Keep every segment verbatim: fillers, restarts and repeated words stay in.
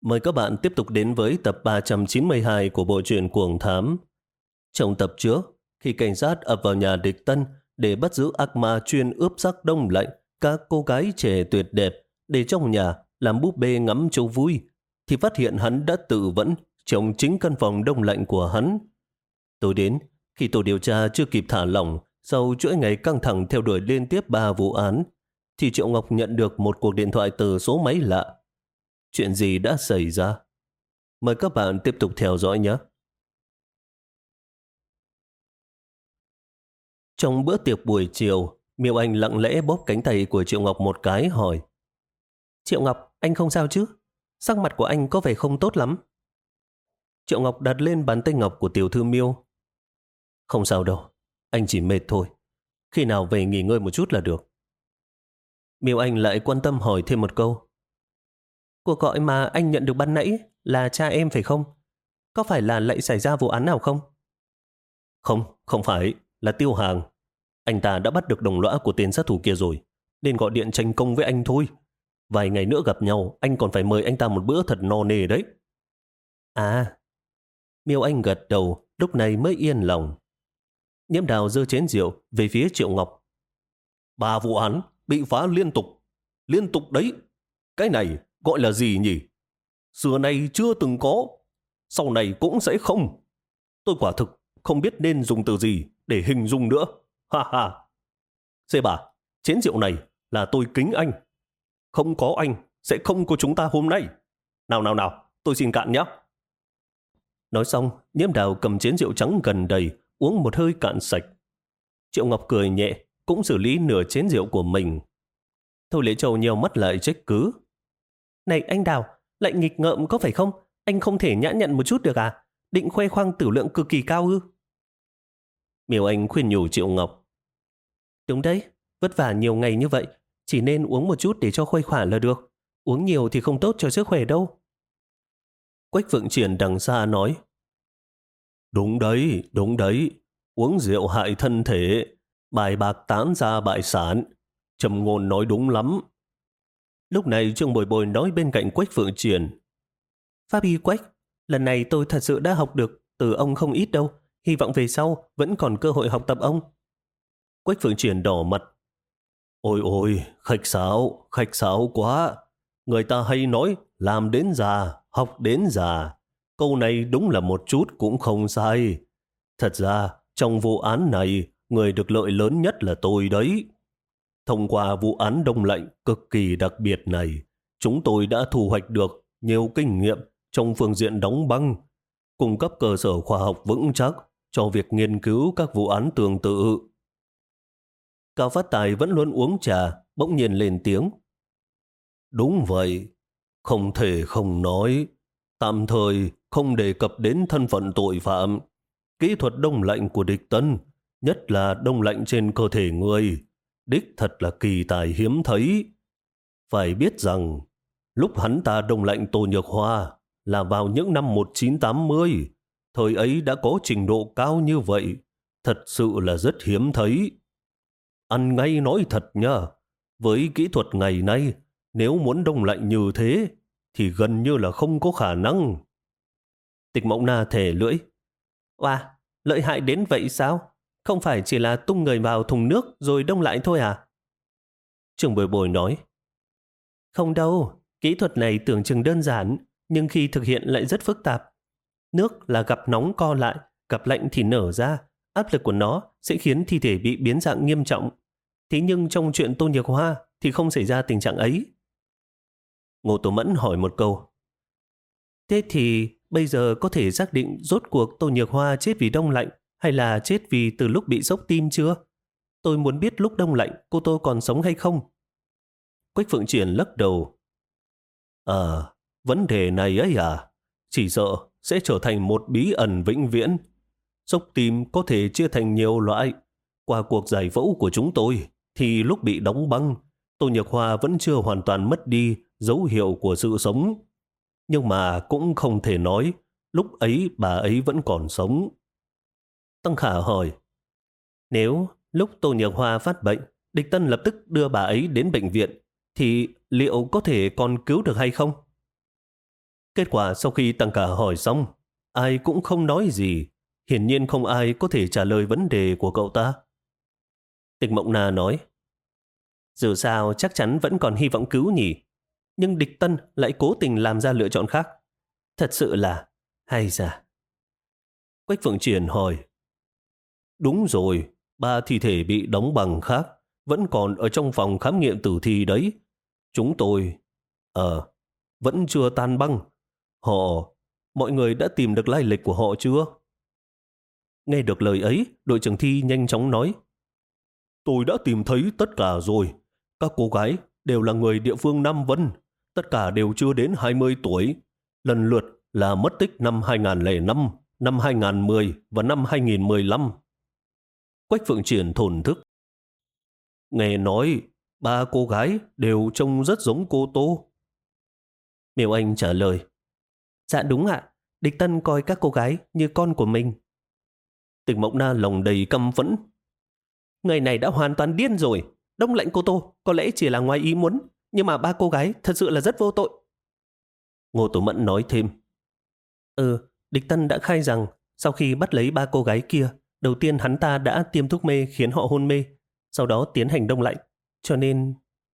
Mời các bạn tiếp tục đến với tập ba trăm chín mươi hai của bộ truyện Cuồng Thám. Trong tập trước, khi cảnh sát ập vào nhà địch Tân để bắt giữ ác ma chuyên ướp xác đông lạnh các cô gái trẻ tuyệt đẹp để trong nhà làm búp bê ngắm cho vui, thì phát hiện hắn đã tự vẫn trong chính căn phòng đông lạnh của hắn. Tối đến, khi tổ điều tra chưa kịp thả lỏng sau chuỗi ngày căng thẳng theo đuổi liên tiếp ba vụ án, thì Triệu Ngọc nhận được một cuộc điện thoại từ số máy lạ. Chuyện gì đã xảy ra? Mời các bạn tiếp tục theo dõi nhé. Trong bữa tiệc buổi chiều, Miêu Anh lặng lẽ bóp cánh tay của Triệu Ngọc một cái hỏi: Triệu Ngọc, anh không sao chứ? Sắc mặt của anh có vẻ không tốt lắm. Triệu Ngọc đặt lên bàn tay ngọc của tiểu thư Miêu. Không sao đâu, anh chỉ mệt thôi. Khi nào về nghỉ ngơi một chút là được. Miêu Anh lại quan tâm hỏi thêm một câu: Cuộc gọi mà anh nhận được ban nãy là cha em phải không? Có phải là lại xảy ra vụ án nào không? Không, không phải, là Tiêu Hàng. Anh ta đã bắt được đồng lõa của tên sát thủ kia rồi, nên gọi điện tranh công với anh thôi. Vài ngày nữa gặp nhau, anh còn phải mời anh ta một bữa thật no nê đấy. À, Miêu Anh gật đầu, lúc này mới yên lòng. Nhiễm Đào giơ chén rượu về phía Triệu Ngọc. Ba vụ án bị phá liên tục, liên tục đấy. Cái này gọi là gì nhỉ? Xưa nay chưa từng có, sau này cũng sẽ không. Tôi quả thực không biết nên dùng từ gì để hình dung nữa. Ha ha. Xê bà, chén rượu này là tôi kính anh. Không có anh sẽ không có chúng ta hôm nay. Nào nào nào, tôi xin cạn nhé. Nói xong, Nhiễm Đào cầm chén rượu trắng gần đầy, uống một hơi cạn sạch. Triệu Ngọc cười nhẹ, cũng xử lý nửa chén rượu của mình. Thôi Lễ Châu nheo mắt lại trách cứ. Này anh Đào, lại nghịch ngợm có phải không? Anh không thể nhã nhặn một chút được à? Định khoe khoang tử lượng cực kỳ cao ư? Miêu Anh khuyên nhủ Triệu Ngọc. Đúng đấy, vất vả nhiều ngày như vậy, chỉ nên uống một chút để cho khuây khỏa là được. Uống nhiều thì không tốt cho sức khỏe đâu. Quách Phượng Triển đằng xa nói. Đúng đấy, đúng đấy. Uống rượu hại thân thể, bài bạc tán ra bại sản. Trầm Ngôn nói đúng lắm. Lúc này Trương Bồi Bồi nói bên cạnh Quách Phượng Triển. Pháp y Quách, lần này tôi thật sự đã học được từ ông không ít đâu. Hy vọng về sau vẫn còn cơ hội học tập ông. Quách Phượng Triển đỏ mặt. Ôi ôi, khách sáo, khách sáo quá. Người ta hay nói làm đến già, học đến già. Câu này đúng là một chút cũng không sai. Thật ra, trong vụ án này, người được lợi lớn nhất là tôi đấy. Thông qua vụ án đông lạnh cực kỳ đặc biệt này, chúng tôi đã thu hoạch được nhiều kinh nghiệm trong phương diện đóng băng, cung cấp cơ sở khoa học vững chắc cho việc nghiên cứu các vụ án tương tự. Cao Phát Tài vẫn luôn uống trà, bỗng nhiên lên tiếng. Đúng vậy, không thể không nói. Tạm thời không đề cập đến thân phận tội phạm. Kỹ thuật đông lạnh của địch Tân, nhất là đông lạnh trên cơ thể người, đích thật là kỳ tài hiếm thấy. Phải biết rằng, lúc hắn ta đông lạnh Tô Nhược Hoa là vào những năm một nghìn chín trăm tám mươi, thời ấy đã có trình độ cao như vậy, thật sự là rất hiếm thấy. Ăn ngay nói thật nha, với kỹ thuật ngày nay, nếu muốn đông lạnh như thế, thì gần như là không có khả năng. Tịch Mộng Na thề lưỡi. Oà, lợi hại đến vậy sao? Không phải chỉ là tung người vào thùng nước rồi đông lại thôi à? Trương Bồi Bồi nói. Không đâu, kỹ thuật này tưởng chừng đơn giản, nhưng khi thực hiện lại rất phức tạp. Nước là gặp nóng co lại, gặp lạnh thì nở ra, áp lực của nó sẽ khiến thi thể bị biến dạng nghiêm trọng. Thế nhưng trong chuyện Tô Nhược Hoa thì không xảy ra tình trạng ấy. Ngô Tổ Mẫn hỏi một câu. Thế thì bây giờ có thể xác định rốt cuộc Tô Nhược Hoa chết vì đông lạnh hay là chết vì từ lúc bị sốc tim chưa? Tôi muốn biết lúc đông lạnh cô Tô còn sống hay không? Quách Phượng Triển lắc đầu. À, vấn đề này ấy à? Chỉ sợ sẽ trở thành một bí ẩn vĩnh viễn. Sốc tim có thể chia thành nhiều loại. Qua cuộc giải phẫu của chúng tôi, thì lúc bị đóng băng, Tô Nhược Hoa vẫn chưa hoàn toàn mất đi dấu hiệu của sự sống. Nhưng mà cũng không thể nói lúc ấy bà ấy vẫn còn sống. Tăng Khả hỏi, nếu lúc Tô Nhược Hoa phát bệnh, địch Tân lập tức đưa bà ấy đến bệnh viện, thì liệu có thể còn cứu được hay không? Kết quả sau khi tăng ca hỏi xong, ai cũng không nói gì. Hiển nhiên không ai có thể trả lời vấn đề của cậu ta. Tịch Mộng Na nói, dù sao chắc chắn vẫn còn hy vọng cứu nhỉ. Nhưng địch Tân lại cố tình làm ra lựa chọn khác. Thật sự là hay da. Quách Phượng Triển hỏi, đúng rồi, ba thi thể bị đóng bằng khác vẫn còn ở trong phòng khám nghiệm tử thi đấy. Chúng tôi, ờ, vẫn chưa tan băng. Họ, mọi người đã tìm được lai lịch của họ chưa? Nghe được lời ấy, đội trưởng thi nhanh chóng nói, tôi đã tìm thấy tất cả rồi. Các cô gái đều là người địa phương Nam Vân, tất cả đều chưa đến hai mươi tuổi. Lần lượt là mất tích năm hai không không năm, năm hai không một không và năm hai không một lăm. Quách Phượng Triển thổn thức. Nghe nói, ba cô gái đều trông rất giống cô Tô. Miêu Anh trả lời, dạ đúng ạ, địch Tân coi các cô gái như con của mình. Tịch Mộng Na lòng đầy căm phẫn. Người này đã hoàn toàn điên rồi. Đông lạnh cô Tô có lẽ chỉ là ngoài ý muốn, nhưng mà ba cô gái thật sự là rất vô tội. Ngô Tổ Mẫn nói thêm, Ừ, địch Tân đã khai rằng sau khi bắt lấy ba cô gái kia, đầu tiên hắn ta đã tiêm thuốc mê khiến họ hôn mê, sau đó tiến hành đông lạnh, cho nên...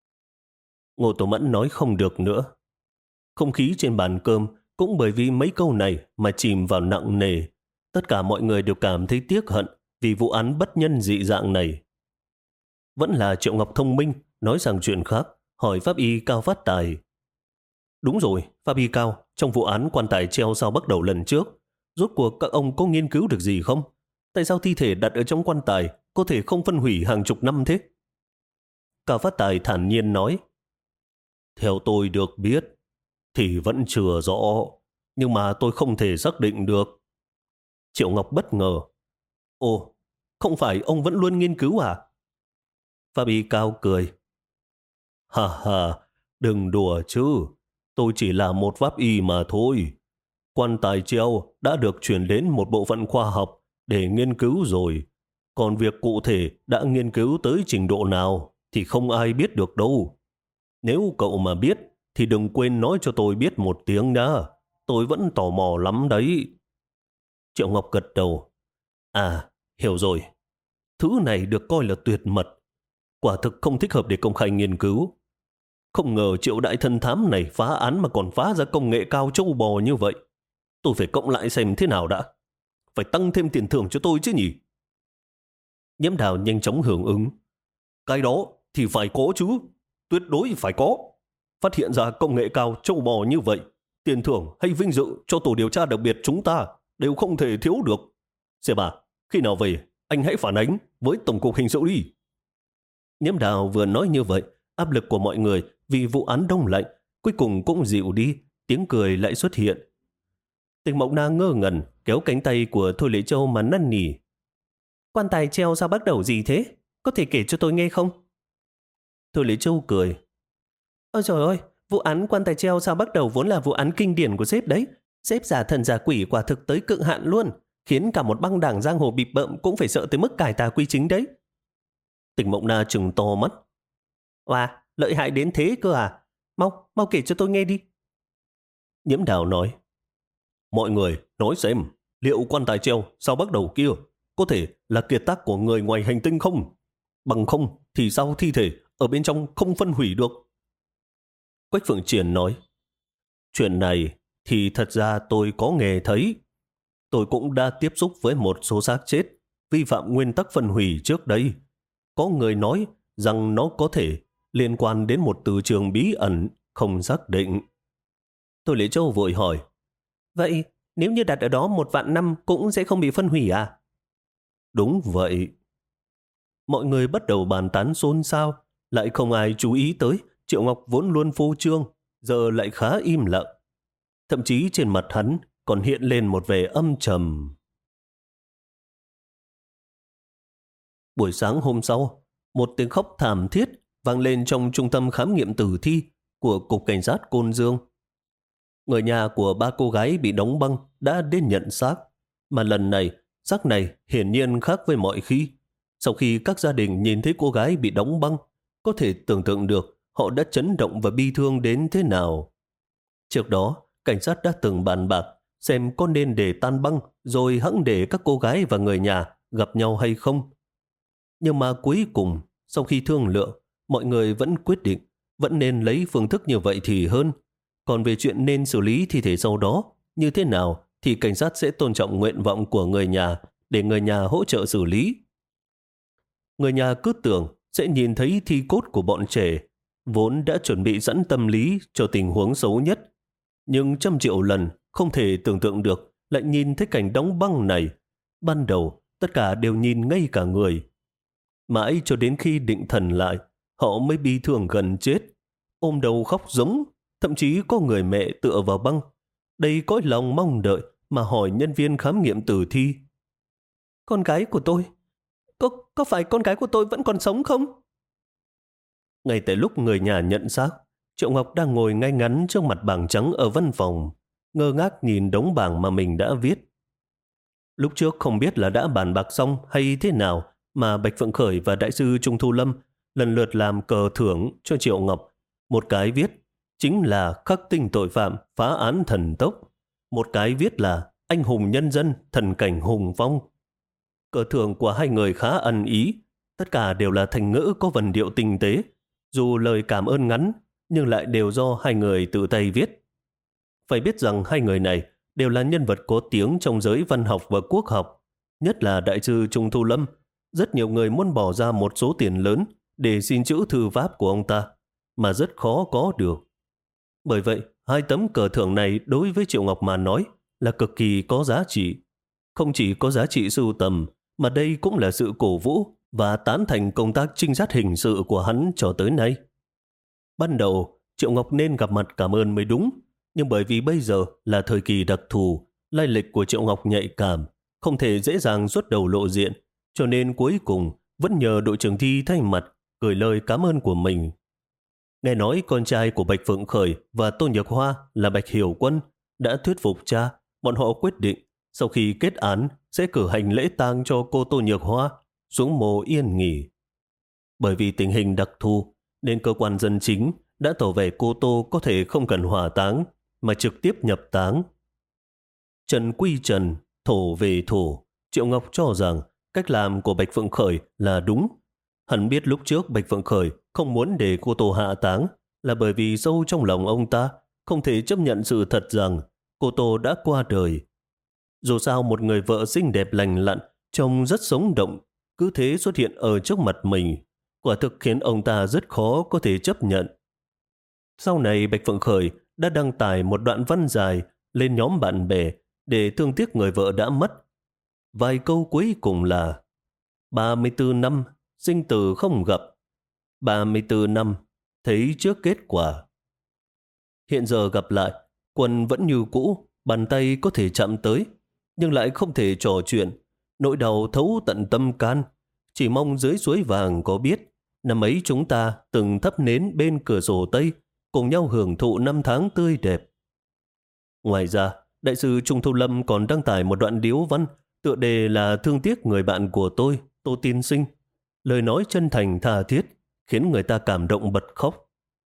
Ngô Tổ Mẫn nói không được nữa. Không khí trên bàn cơm cũng bởi vì mấy câu này mà chìm vào nặng nề. Tất cả mọi người đều cảm thấy tiếc hận vì vụ án bất nhân dị dạng này. Vẫn là Triệu Ngọc thông minh, nói rằng chuyện khác, hỏi pháp y Cao Phát Tài. Đúng rồi, pháp y Cao, trong vụ án quan tài treo sao bắt đầu lần trước, rốt cuộc các ông có nghiên cứu được gì không? Tại sao thi thể đặt ở trong quan tài có thể không phân hủy hàng chục năm thế? Cao Phát Tài thản nhiên nói, theo tôi được biết, thì vẫn chưa rõ, nhưng mà tôi không thể xác định được. Triệu Ngọc bất ngờ, Ồ, không phải ông vẫn luôn nghiên cứu à? Pháp y Cao cười, Ha ha, đừng đùa chứ, tôi chỉ là một pháp y mà thôi. Quan tài treo đã được chuyển đến một bộ phận khoa học để nghiên cứu rồi. Còn việc cụ thể đã nghiên cứu tới trình độ nào thì không ai biết được đâu. Nếu cậu mà biết thì đừng quên nói cho tôi biết một tiếng nhá. Tôi vẫn tò mò lắm đấy. Triệu Ngọc gật đầu. À, hiểu rồi. Thứ này được coi là tuyệt mật. Quả thực không thích hợp để công khai nghiên cứu. Không ngờ Triệu đại thân thám này phá án mà còn phá ra công nghệ cao trâu bò như vậy. Tôi phải cộng lại xem thế nào đã. Phải tăng thêm tiền thưởng cho tôi chứ nhỉ? Nhiễm Đào nhanh chóng hưởng ứng. Cái đó thì phải có chứ. Tuyệt đối phải có. Phát hiện ra công nghệ cao trâu bò như vậy, tiền thưởng hay vinh dự cho tổ điều tra đặc biệt chúng ta đều không thể thiếu được. Xem bà, khi nào về, anh hãy phản ánh với Tổng cục Hình sự đi. Nhiễm Đào vừa nói như vậy, áp lực của mọi người vì vụ án đông lạnh cuối cùng cũng dịu đi, tiếng cười lại xuất hiện. Tịch Mộng Na ngơ ngẩn kéo cánh tay của Thôi Lệ Châu mà năn nỉ. Quan tài treo sao bắt đầu gì thế? Có thể kể cho tôi nghe không? Thôi Lệ Châu cười. Ôi trời ơi, vụ án quan tài treo sao bắt đầu vốn là vụ án kinh điển của sếp đấy. Sếp giả thần giả quỷ quả thực tới cực hạn luôn, khiến cả một băng đảng giang hồ bịp bợm cũng phải sợ tới mức cải tà quy chính đấy. Tịch Mộng Na trừng to mắt. Wow, lợi hại đến thế cơ à? Mau, mau kể cho tôi nghe đi. Nhiễm Đào nói. Mọi người nói xem, liệu quan tài treo sao bắt đầu kia có thể là kiệt tác của người ngoài hành tinh không? Bằng không thì sao thi thể ở bên trong không phân hủy được? Quách Phượng Triển nói. Chuyện này thì thật ra tôi có nghe thấy. Tôi cũng đã tiếp xúc với một số xác chết vi phạm nguyên tắc phân hủy trước đây. Có người nói rằng nó có thể liên quan đến một từ trường bí ẩn không xác định. Tôi Lễ Châu vội hỏi. Vậy nếu như đặt ở đó một vạn năm cũng sẽ không bị phân hủy à? Đúng vậy. Mọi người bắt đầu bàn tán xôn xao, lại không ai chú ý tới Triệu Ngọc vốn luôn phô trương, giờ lại khá im lặng. Thậm chí trên mặt hắn còn hiện lên một vẻ âm trầm. Buổi sáng hôm sau, một tiếng khóc thảm thiết vang lên trong trung tâm khám nghiệm tử thi của Cục Cảnh sát Côn Dương. Người nhà của ba cô gái bị đóng băng đã đến nhận xác, mà lần này xác này hiển nhiên khác với mọi khi. Sau khi các gia đình nhìn thấy cô gái bị đóng băng, có thể tưởng tượng được họ đã chấn động và bi thương đến thế nào. Trước đó, cảnh sát đã từng bàn bạc xem có nên để tan băng rồi hẵng để các cô gái và người nhà gặp nhau hay không. Nhưng mà cuối cùng, sau khi thương lượng, mọi người vẫn quyết định vẫn nên lấy phương thức như vậy thì hơn. Còn về chuyện nên xử lý thi thể sau đó như thế nào thì cảnh sát sẽ tôn trọng nguyện vọng của người nhà để người nhà hỗ trợ xử lý. Người nhà cứ tưởng sẽ nhìn thấy thi cốt của bọn trẻ, vốn đã chuẩn bị sẵn tâm lý cho tình huống xấu nhất. Nhưng trăm triệu lần không thể tưởng tượng được lại nhìn thấy cảnh đóng băng này. Ban đầu, tất cả đều nhìn ngây cả người. Mãi cho đến khi định thần lại, họ mới bi thương gần chết, ôm đầu khóc giống, thậm chí có người mẹ tựa vào băng, đầy cõi lòng mong đợi mà hỏi nhân viên khám nghiệm tử thi. Con gái của tôi, có, có phải con gái của tôi vẫn còn sống không? Ngay tại lúc người nhà nhận xác, Triệu Ngọc đang ngồi ngay ngắn trước mặt bảng trắng ở văn phòng, ngơ ngác nhìn đống bảng mà mình đã viết. Lúc trước không biết là đã bàn bạc xong hay thế nào mà Bạch Phượng Khởi và Đại sư Trung Thu Lâm lần lượt làm cờ thưởng cho Triệu Ngọc. Một cái viết chính là khắc tinh tội phạm, phá án thần tốc. Một cái viết là anh hùng nhân dân, thần cảnh hùng phong. Cờ thưởng của hai người khá ăn ý, tất cả đều là thành ngữ có vần điệu tinh tế. Dù lời cảm ơn ngắn, nhưng lại đều do hai người tự tay viết. Phải biết rằng hai người này đều là nhân vật có tiếng trong giới văn học và quốc học. Nhất là Đại sư Trung Thu Lâm, rất nhiều người muốn bỏ ra một số tiền lớn để xin chữ thư pháp của ông ta, mà rất khó có được. Bởi vậy, hai tấm cờ thưởng này đối với Triệu Ngọc mà nói là cực kỳ có giá trị. Không chỉ có giá trị sưu tầm, mà đây cũng là sự cổ vũ và tán thành công tác trinh sát hình sự của hắn cho tới nay. Ban đầu, Triệu Ngọc nên gặp mặt cảm ơn mới đúng, nhưng bởi vì bây giờ là thời kỳ đặc thù, lai lịch của Triệu Ngọc nhạy cảm, không thể dễ dàng xuất đầu lộ diện, cho nên cuối cùng vẫn nhờ đội trưởng Thi thay mặt gửi lời cảm ơn của mình. Nghe nói con trai của Bạch Phượng Khởi và Tô Nhược Hoa là Bạch Hiểu Quân đã thuyết phục cha, bọn họ quyết định sau khi kết án sẽ cử hành lễ tang cho cô Tô Nhược Hoa xuống mồ yên nghỉ. Bởi vì tình hình đặc thù nên cơ quan dân chính đã tỏ vẻ cô Tô có thể không cần hỏa táng mà trực tiếp nhập táng. Trần quy trần, thổ về thổ, Triệu Ngọc cho rằng cách làm của Bạch Phượng Khởi là đúng. Hắn biết lúc trước Bạch Phượng Khởi không muốn để cô Tô hạ táng là bởi vì sâu trong lòng ông ta không thể chấp nhận sự thật rằng cô Tô đã qua đời. Dù sao một người vợ xinh đẹp lành lặn, trông rất sống động, cứ thế xuất hiện ở trước mặt mình, quả thực khiến ông ta rất khó có thể chấp nhận. Sau này Bạch Phượng Khởi đã đăng tải một đoạn văn dài lên nhóm bạn bè để thương tiếc người vợ đã mất. Vài câu cuối cùng là ba mươi tư năm sinh tử không gặp, ba mươi tư năm thấy trước kết quả. Hiện giờ gặp lại, Quân vẫn như cũ, bàn tay có thể chạm tới, nhưng lại không thể trò chuyện. Nỗi đau thấu tận tâm can. Chỉ mong dưới suối vàng có biết, năm ấy chúng ta từng thắp nến bên cửa sổ Tây, cùng nhau hưởng thụ năm tháng tươi đẹp. Ngoài ra, Đại sư Trung Thu Lâm còn đăng tải một đoạn điếu văn, tựa đề là thương tiếc người bạn của tôi, Tô Tiên Sinh. Lời nói chân thành tha thiết, khiến người ta cảm động bật khóc.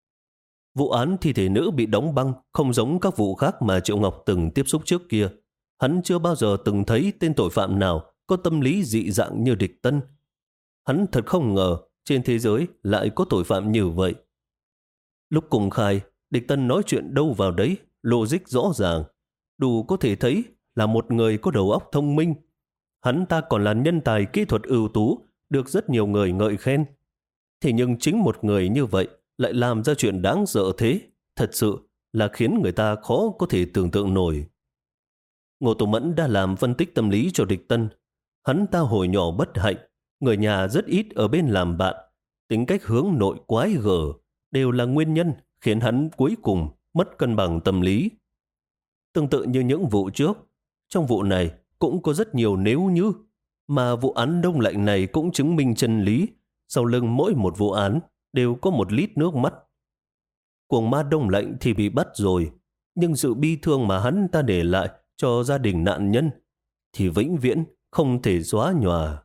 Vụ án thi thể nữ bị đóng băng không giống các vụ khác mà Triệu Ngọc từng tiếp xúc trước kia. Hắn chưa bao giờ từng thấy tên tội phạm nào có tâm lý dị dạng như Địch Tân. Hắn thật không ngờ trên thế giới lại có tội phạm như vậy. Lúc cùng khai, Địch Tân nói chuyện đâu vào đấy, logic rõ ràng, đủ có thể thấy là một người có đầu óc thông minh. Hắn ta còn là nhân tài kỹ thuật ưu tú, được rất nhiều người ngợi khen. Thế nhưng chính một người như vậy lại làm ra chuyện đáng sợ thế, thật sự là khiến người ta khó có thể tưởng tượng nổi. Ngô Tùng Mẫn đã làm phân tích tâm lý cho Địch Tân. Hắn ta hồi nhỏ bất hạnh, người nhà rất ít ở bên làm bạn, tính cách hướng nội quái gở, đều là nguyên nhân khiến hắn cuối cùng mất cân bằng tâm lý. Tương tự như những vụ trước, trong vụ này cũng có rất nhiều nếu như, mà vụ án đông lạnh này cũng chứng minh chân lý. Sau lưng mỗi một vụ án đều có một lít nước mắt. Cuồng ma đông lạnh thì bị bắt rồi, nhưng sự bi thương mà hắn ta để lại cho gia đình nạn nhân thì vĩnh viễn không thể xóa nhòa.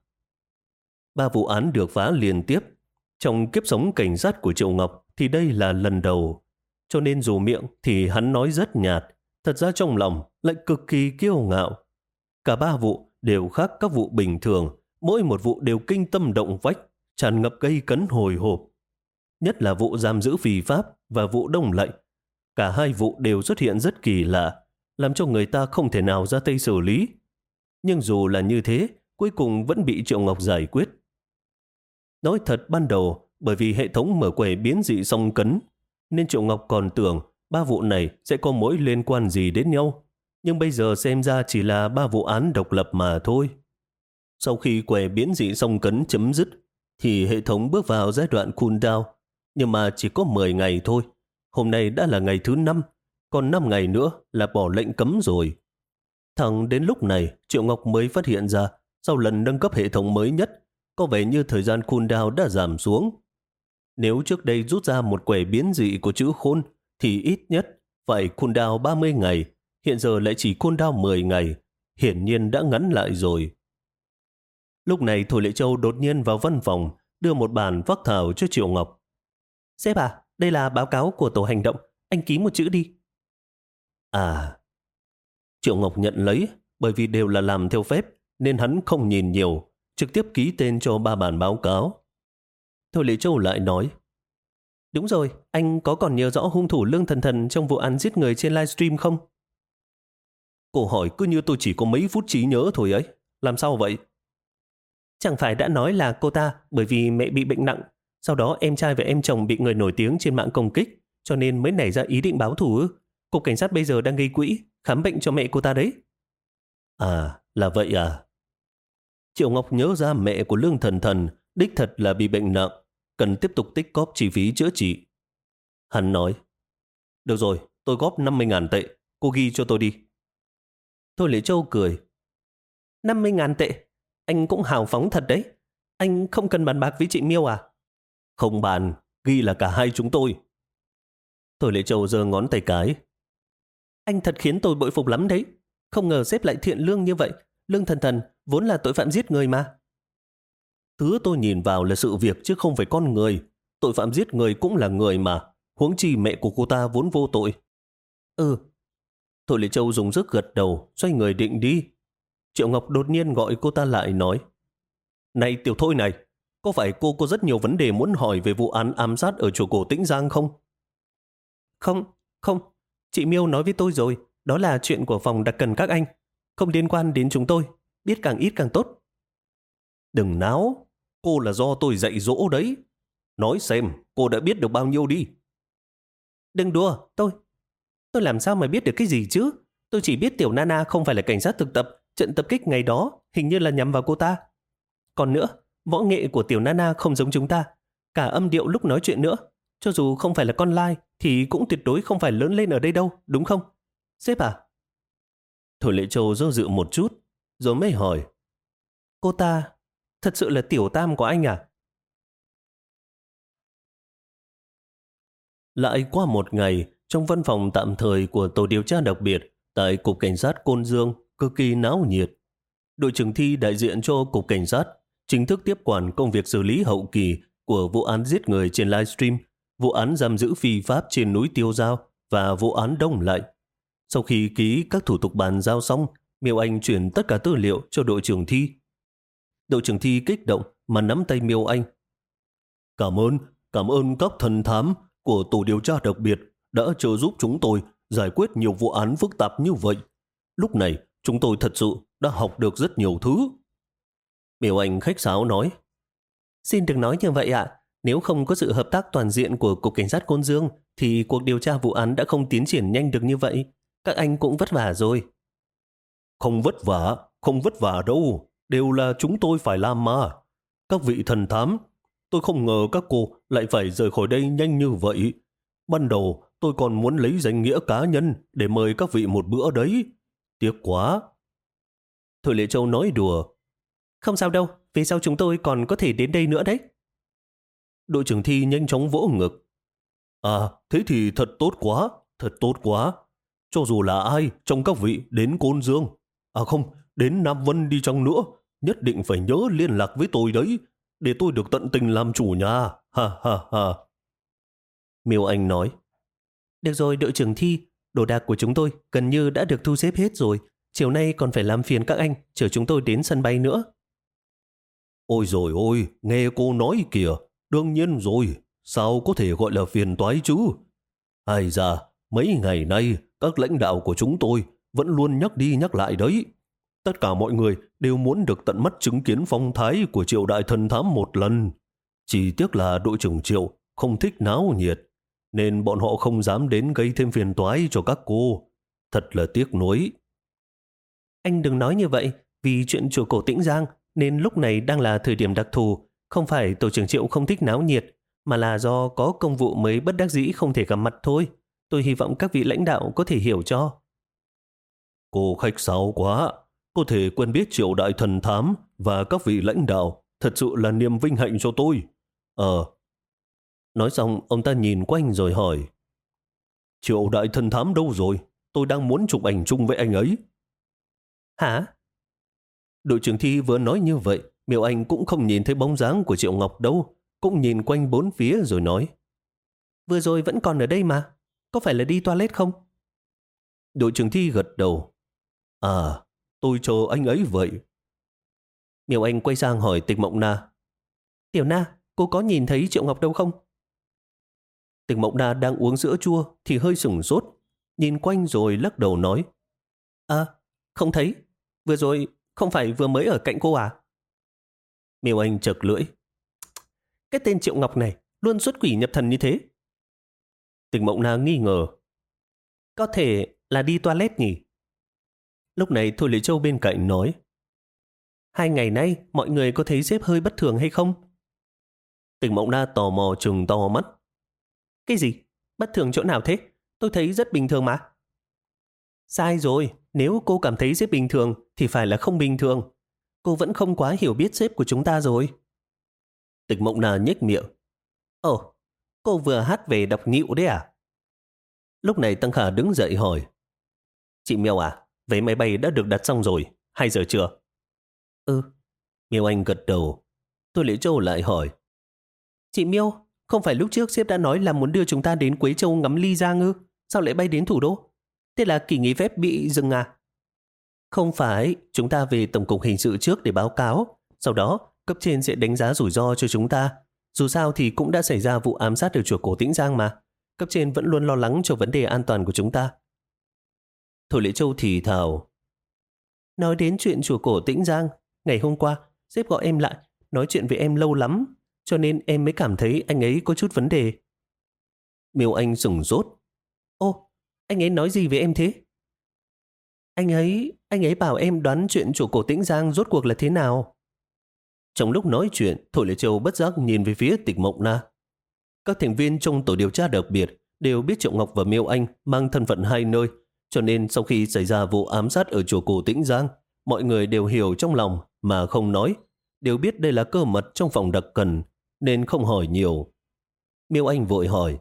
Ba vụ án được phá liên tiếp. Trong kiếp sống cảnh sát của Triệu Ngọc thì đây là lần đầu, cho nên dù miệng thì hắn nói rất nhạt, thật ra trong lòng lại cực kỳ kiêu ngạo. Cả ba vụ đều khác các vụ bình thường, mỗi một vụ đều kinh tâm động phách, tràn ngập gây cấn hồi hộp. Nhất là vụ giam giữ phi pháp và vụ đông lạnh. Cả hai vụ đều xuất hiện rất kỳ lạ, làm cho người ta không thể nào ra tay xử lý. Nhưng dù là như thế, cuối cùng vẫn bị Triệu Ngọc giải quyết. Nói thật ban đầu, bởi vì hệ thống mở quầy biến dị song cấn, nên Triệu Ngọc còn tưởng ba vụ này sẽ có mối liên quan gì đến nhau. Nhưng bây giờ xem ra chỉ là ba vụ án độc lập mà thôi. Sau khi quầy biến dị song cấn chấm dứt, thì hệ thống bước vào giai đoạn cooldown, nhưng mà chỉ có mười ngày thôi. Hôm nay đã là ngày thứ năm, còn năm ngày nữa là bỏ lệnh cấm rồi. Thẳng đến lúc này, Triệu Ngọc mới phát hiện ra, sau lần nâng cấp hệ thống mới nhất, có vẻ như thời gian cooldown đã giảm xuống. Nếu trước đây rút ra một quẻ biến dị của chữ khôn, thì ít nhất phải cooldown ba mươi ngày, hiện giờ lại chỉ cooldown mười ngày, hiển nhiên đã ngắn lại rồi. Lúc này Thôi Lệ Châu đột nhiên vào văn phòng, đưa một bản phác thảo cho Triệu Ngọc. Sếp à, đây là báo cáo của tổ hành động, anh ký một chữ đi. À, Triệu Ngọc nhận lấy, bởi vì đều là làm theo phép, nên hắn không nhìn nhiều, trực tiếp ký tên cho ba bản báo cáo. Thôi Lệ Châu lại nói, đúng rồi, anh có còn nhớ rõ hung thủ Lương Thần Thần trong vụ án giết người trên livestream không? Cô hỏi cứ như tôi chỉ có mấy phút trí nhớ thôi ấy, làm sao vậy? Chẳng phải đã nói là cô ta bởi vì mẹ bị bệnh nặng, sau đó em trai và em chồng bị người nổi tiếng trên mạng công kích, cho nên mới nảy ra ý định báo thù ư? Cục cảnh sát bây giờ đang gây quỹ, khám bệnh cho mẹ cô ta đấy. À, là vậy à? Triệu Ngọc nhớ ra mẹ của Lương Thần Thần đích thật là bị bệnh nặng, cần tiếp tục tích góp chi phí chữa trị. Hắn nói, được rồi, tôi góp năm mươi ngàn tệ, cô ghi cho tôi đi. Thôi Lệ Châu cười, năm mươi ngàn tệ? Anh cũng hào phóng thật đấy. Anh không cần bàn bạc với chị Miêu à? Không bàn, ghi là cả hai chúng tôi. Thôi Lệ Châu giơ ngón tay cái. Anh thật khiến tôi bội phục lắm đấy. Không ngờ sếp lại thiện lương như vậy. Lương Thần Thần vốn là tội phạm giết người mà. Thứ tôi nhìn vào là sự việc chứ không phải con người. Tội phạm giết người cũng là người mà. Huống chi mẹ của cô ta vốn vô tội. Ừ. Thôi Lệ Châu dùng sức gật đầu, xoay người định đi. Triệu Ngọc đột nhiên gọi cô ta lại nói, này Tiểu Thôi này, có phải cô có rất nhiều vấn đề muốn hỏi về vụ án ám sát ở chùa cổ Tĩnh Giang không? Không, không. Chị Miêu nói với tôi rồi, đó là chuyện của phòng đặc cần các anh, không liên quan đến chúng tôi, biết càng ít càng tốt. Đừng náo, cô là do tôi dạy dỗ đấy. Nói xem, cô đã biết được bao nhiêu đi. Đừng đùa, tôi. Tôi làm sao mà biết được cái gì chứ? Tôi chỉ biết Tiểu Nana không phải là cảnh sát thực tập, trận tập kích ngày đó hình như là nhắm vào cô ta. Còn nữa, võ nghệ của Tiểu Nana không giống chúng ta, cả âm điệu lúc nói chuyện nữa. Cho dù không phải là con lai thì cũng tuyệt đối không phải lớn lên ở đây đâu, đúng không? Sếp à? Thôi Lệ Châu do dự một chút, rồi mới hỏi, cô ta thật sự là tiểu tam của anh à? Lại qua một ngày, trong văn phòng tạm thời của tổ điều tra đặc biệt tại Cục Cảnh sát Côn Dương cực kỳ náo nhiệt. Đội trưởng Thi đại diện cho Cục Cảnh sát chính thức tiếp quản công việc xử lý hậu kỳ của vụ án giết người trên livestream, vụ án giam giữ phi pháp trên núi Tiêu Giao và vụ án Đông Lại. Sau khi ký các thủ tục bàn giao xong, Miêu Anh chuyển tất cả tư liệu cho đội trưởng Thi. Đội trưởng Thi kích động mà nắm tay Miêu Anh. Cảm ơn, cảm ơn các thần thám của tổ điều tra đặc biệt đã trợ giúp chúng tôi giải quyết nhiều vụ án phức tạp như vậy. Lúc này, chúng tôi thật sự đã học được rất nhiều thứ. Miêu Anh khách sáo nói, xin đừng nói như vậy ạ. Nếu không có sự hợp tác toàn diện của Cục Cảnh sát Côn Dương thì cuộc điều tra vụ án đã không tiến triển nhanh được như vậy. Các anh cũng vất vả rồi. Không vất vả, không vất vả đâu. Đều là chúng tôi phải làm mà. Các vị thần thám, tôi không ngờ các cô lại phải rời khỏi đây nhanh như vậy. Ban đầu tôi còn muốn lấy danh nghĩa cá nhân để mời các vị một bữa đấy. Tiếc quá. Thôi Lệ Châu nói đùa. Không sao đâu, về sau chúng tôi còn có thể đến đây nữa đấy. Đội trưởng Thi nhanh chóng vỗ ngực. À, thế thì thật tốt quá, thật tốt quá. Cho dù là ai trong các vị đến Côn Dương, à không, đến Nam Vân đi chăng nữa, nhất định phải nhớ liên lạc với tôi đấy, để tôi được tận tình làm chủ nhà. Ha ha ha. Miêu Anh nói, được rồi đội trưởng Thi, đồ đạc của chúng tôi gần như đã được thu xếp hết rồi. Chiều nay còn phải làm phiền các anh chở chúng tôi đến sân bay nữa. Ôi rồi ôi, nghe cô nói kìa, đương nhiên rồi, sao có thể gọi là phiền toái chứ? Hay ra, mấy ngày nay các lãnh đạo của chúng tôi vẫn luôn nhắc đi nhắc lại đấy. Tất cả mọi người đều muốn được tận mắt chứng kiến phong thái của Triệu đại thần thám một lần. Chỉ tiếc là đội trưởng Triệu không thích náo nhiệt, nên bọn họ không dám đến gây thêm phiền toái cho các cô. Thật là tiếc nuối. Anh đừng nói như vậy, vì chuyện chùa cổ Tĩnh Giang nên lúc này đang là thời điểm đặc thù. Không phải tổ trưởng Triệu không thích náo nhiệt, mà là do có công vụ mới bất đắc dĩ không thể gặp mặt thôi. Tôi hy vọng các vị lãnh đạo có thể hiểu cho. Cô khách sáo quá, có thể quen biết Triệu đại thần thám và các vị lãnh đạo, thật sự là niềm vinh hạnh cho tôi. Ờ. Nói xong, ông ta nhìn quanh rồi hỏi. Triệu đại thần thám đâu rồi? Tôi đang muốn chụp ảnh chung với anh ấy. Hả? Đội trưởng Thi vừa nói như vậy, Miêu Anh cũng không nhìn thấy bóng dáng của Triệu Ngọc đâu, cũng nhìn quanh bốn phía rồi nói. Vừa rồi vẫn còn ở đây mà, có phải là đi toilet không? Đội trưởng Thi gật đầu. À, tôi chờ anh ấy vậy. Miêu Anh quay sang hỏi Tịch Mộng Na. Tiểu Na, cô có nhìn thấy Triệu Ngọc đâu không? Tịch Mộng Na đang uống sữa chua thì hơi sửng sốt, nhìn quanh rồi lắc đầu nói. À, không thấy, vừa rồi không phải vừa mới ở cạnh cô à? Miêu Anh chật lưỡi. Cái tên Triệu Ngọc này luôn xuất quỷ nhập thần như thế. Tịch Mộng Na nghi ngờ. Có thể là đi toilet nhỉ? Lúc này Thôi Lệ Châu bên cạnh nói. Hai ngày nay mọi người có thấy sếp hơi bất thường hay không? Tịch Mộng Na tò mò trừng to mắt. Cái gì? Bất thường chỗ nào thế? Tôi thấy rất bình thường mà. Sai rồi, nếu cô cảm thấy sếp bình thường thì phải là không bình thường. Cô vẫn không quá hiểu biết sếp của chúng ta rồi. Tịch Mộng Na nhếch miệng. Ồ, cô vừa hát về đọc nhịu đấy à? Lúc này Tăng Khả đứng dậy hỏi. Chị Miêu à, vé máy bay đã được đặt xong rồi, hai giờ chưa? Ừ. Miêu Anh gật đầu. Tôi Lễ Châu lại hỏi. Chị Miêu, không phải lúc trước sếp đã nói là muốn đưa chúng ta đến Quế Châu ngắm Ly Giang ư? Sao lại bay đến thủ đô? Thế là kỳ nghỉ phép bị dừng à? Không phải, chúng ta về Tổng cục Hình sự trước để báo cáo. Sau đó, cấp trên sẽ đánh giá rủi ro cho chúng ta. Dù sao thì cũng đã xảy ra vụ ám sát ở chùa cổ Tĩnh Giang mà. Cấp trên vẫn luôn lo lắng cho vấn đề an toàn của chúng ta. Thôi Lễ Châu thì thào. Nói đến chuyện chùa cổ Tĩnh Giang, ngày hôm qua, sếp gọi em lại, nói chuyện với em lâu lắm, cho nên em mới cảm thấy anh ấy có chút vấn đề. Miêu Anh sửng sốt. Ô, anh ấy nói gì với em thế? Anh ấy, anh ấy bảo em đoán chuyện chùa cổ Tĩnh Giang rốt cuộc là thế nào. Trong lúc nói chuyện, Thôi Lệ Châu bất giác nhìn về phía Tịch Mộng Na. Các thành viên trong tổ điều tra đặc biệt đều biết Triệu Ngọc và Miêu Anh mang thân phận hai nơi, cho nên sau khi xảy ra vụ ám sát ở chùa cổ Tĩnh Giang, mọi người đều hiểu trong lòng mà không nói, đều biết đây là cơ mật trong phòng đặc cần, nên không hỏi nhiều. Miêu Anh vội hỏi.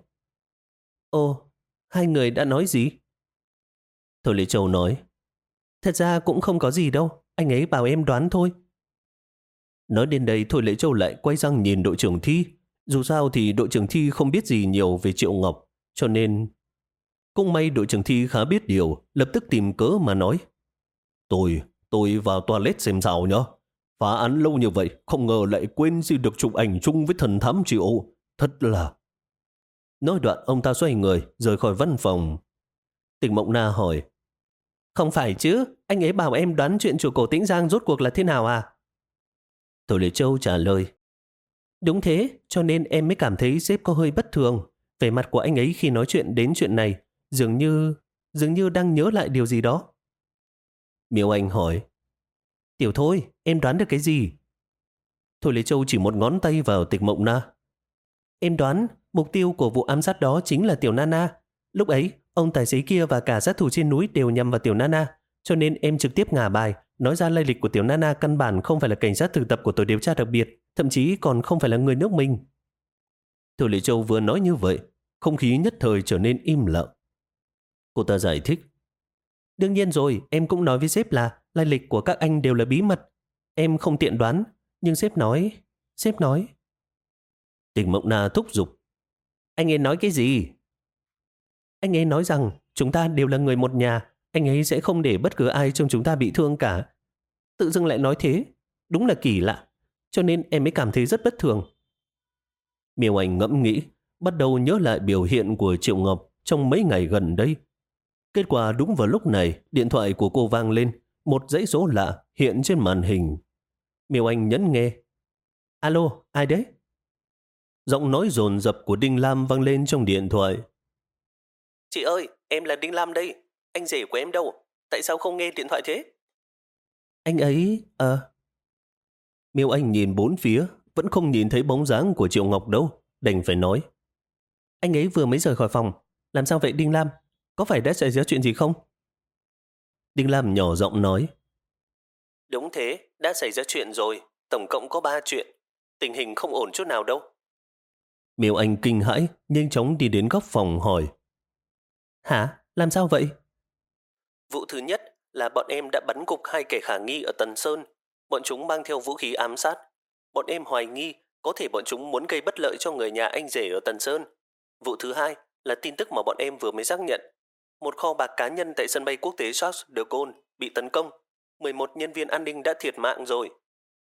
Ồ, hai người đã nói gì? Thôi Lệ Châu nói. Thật ra cũng không có gì đâu, anh ấy bảo em đoán thôi. Nói đến đây Thôi Lệ Châu lại quay sang nhìn đội trưởng Thi. Dù sao thì đội trưởng Thi không biết gì nhiều về Triệu Ngọc, cho nên... Cũng may đội trưởng Thi khá biết điều, lập tức tìm cớ mà nói. Tôi, tôi vào toilet xem sao nhá. Phá án lâu như vậy, không ngờ lại quên gì được chụp ảnh chung với thần thám Triệu. Thật là... Nói đoạn ông ta xoay người, rời khỏi văn phòng. Tịch Mộng Na hỏi. Không phải chứ, anh ấy bảo em đoán chuyện chùa cổ Tĩnh Giang rốt cuộc là thế nào à? Thôi Lệ Châu trả lời. Đúng thế, cho nên em mới cảm thấy sếp có hơi bất thường. Vẻ mặt của anh ấy khi nói chuyện đến chuyện này, dường như, dường như đang nhớ lại điều gì đó. Miêu Anh hỏi. Tiểu Thôi, em đoán được cái gì? Thôi Lệ Châu chỉ một ngón tay vào Tịch Mộng Na. Em đoán mục tiêu của vụ ám sát đó chính là Tiểu Nana. Lúc ấy, ông tài xế kia và cả sát thủ trên núi đều nhằm vào Tiểu Nana, cho nên em trực tiếp ngả bài, nói ra lai lịch của Tiểu Nana căn bản không phải là cảnh sát thực tập của tổ điều tra đặc biệt, thậm chí còn không phải là người nước mình. Thôi Lệ Châu vừa nói như vậy, không khí nhất thời trở nên im lặng. Cô ta giải thích. Đương nhiên rồi, em cũng nói với sếp là lai lịch của các anh đều là bí mật. Em không tiện đoán, nhưng sếp nói... Sếp nói... Tịch Mộng Na thúc giục. Anh ấy nói cái gì? Anh ấy nói rằng chúng ta đều là người một nhà, anh ấy sẽ không để bất cứ ai trong chúng ta bị thương cả. Tự dưng lại nói thế, đúng là kỳ lạ, cho nên em mới cảm thấy rất bất thường. Miêu Anh ngẫm nghĩ, bắt đầu nhớ lại biểu hiện của Triệu Ngọc trong mấy ngày gần đây. Kết quả đúng vào lúc này, điện thoại của cô vang lên, một dãy số lạ hiện trên màn hình. Miêu Anh nhấn nghe. Alo, ai đấy? Giọng nói dồn dập của Đinh Lam vang lên trong điện thoại. Chị ơi, em là Đinh Lam đây. Anh rể của em đâu? Tại sao không nghe điện thoại thế? Anh ấy... Ờ... À... Miêu Anh nhìn bốn phía, vẫn không nhìn thấy bóng dáng của Triệu Ngọc đâu, đành phải nói. Anh ấy vừa mới rời khỏi phòng. Làm sao vậy Đinh Lam? Có phải đã xảy ra chuyện gì không? Đinh Lam nhỏ giọng nói. Đúng thế, đã xảy ra chuyện rồi. Tổng cộng có ba chuyện. Tình hình không ổn chút nào đâu. Miêu Anh kinh hãi, nhanh chóng đi đến góc phòng hỏi. Hả? Làm sao vậy? Vụ thứ nhất là bọn em đã bắn gục hai kẻ khả nghi ở Tần Sơn. Bọn chúng mang theo vũ khí ám sát. Bọn em hoài nghi có thể bọn chúng muốn gây bất lợi cho người nhà anh rể ở Tần Sơn. Vụ thứ hai là tin tức mà bọn em vừa mới xác nhận. Một kho bạc cá nhân tại sân bay quốc tế Charles de Gaulle bị tấn công. mười một nhân viên an ninh đã thiệt mạng rồi.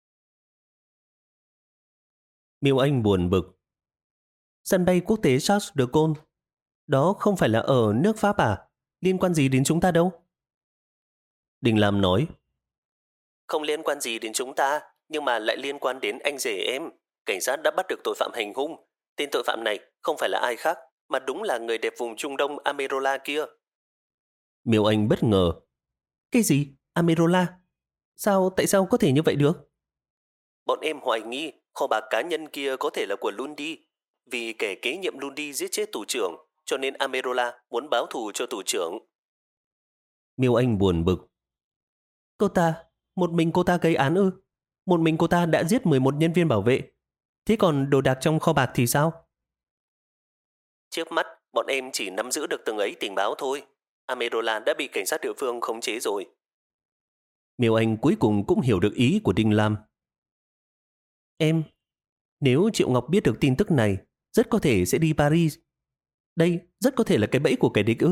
Miêu Anh buồn bực. Sân bay quốc tế Charles de Gaulle? Đó không phải là ở nước Pháp à? Liên quan gì đến chúng ta đâu? Đinh Lam nói. Không liên quan gì đến chúng ta, nhưng mà lại liên quan đến anh rể em. Cảnh sát đã bắt được tội phạm hành hung. Tên tội phạm này không phải là ai khác, mà đúng là người đẹp vùng Trung Đông Amerola kia. Miêu Anh bất ngờ. Cái gì? Amerola? Sao, tại sao có thể như vậy được? Bọn em hoài nghi kho bạc cá nhân kia có thể là của Lundi. Vì kẻ kế nhiệm Lundi giết chết tù trưởng, cho nên Amerola muốn báo thù cho tù trưởng. Miêu Anh buồn bực. Cô ta, một mình cô ta gây án ư? Một mình cô ta đã giết mười một nhân viên bảo vệ. Thế còn đồ đạc trong kho bạc thì sao? Trước mắt, bọn em chỉ nắm giữ được từng ấy tình báo thôi. Amerola đã bị cảnh sát địa phương khống chế rồi. Miêu Anh cuối cùng cũng hiểu được ý của Đinh Lam. Em, nếu Triệu Ngọc biết được tin tức này, rất có thể sẽ đi Paris. Đây rất có thể là cái bẫy của kẻ địch ư?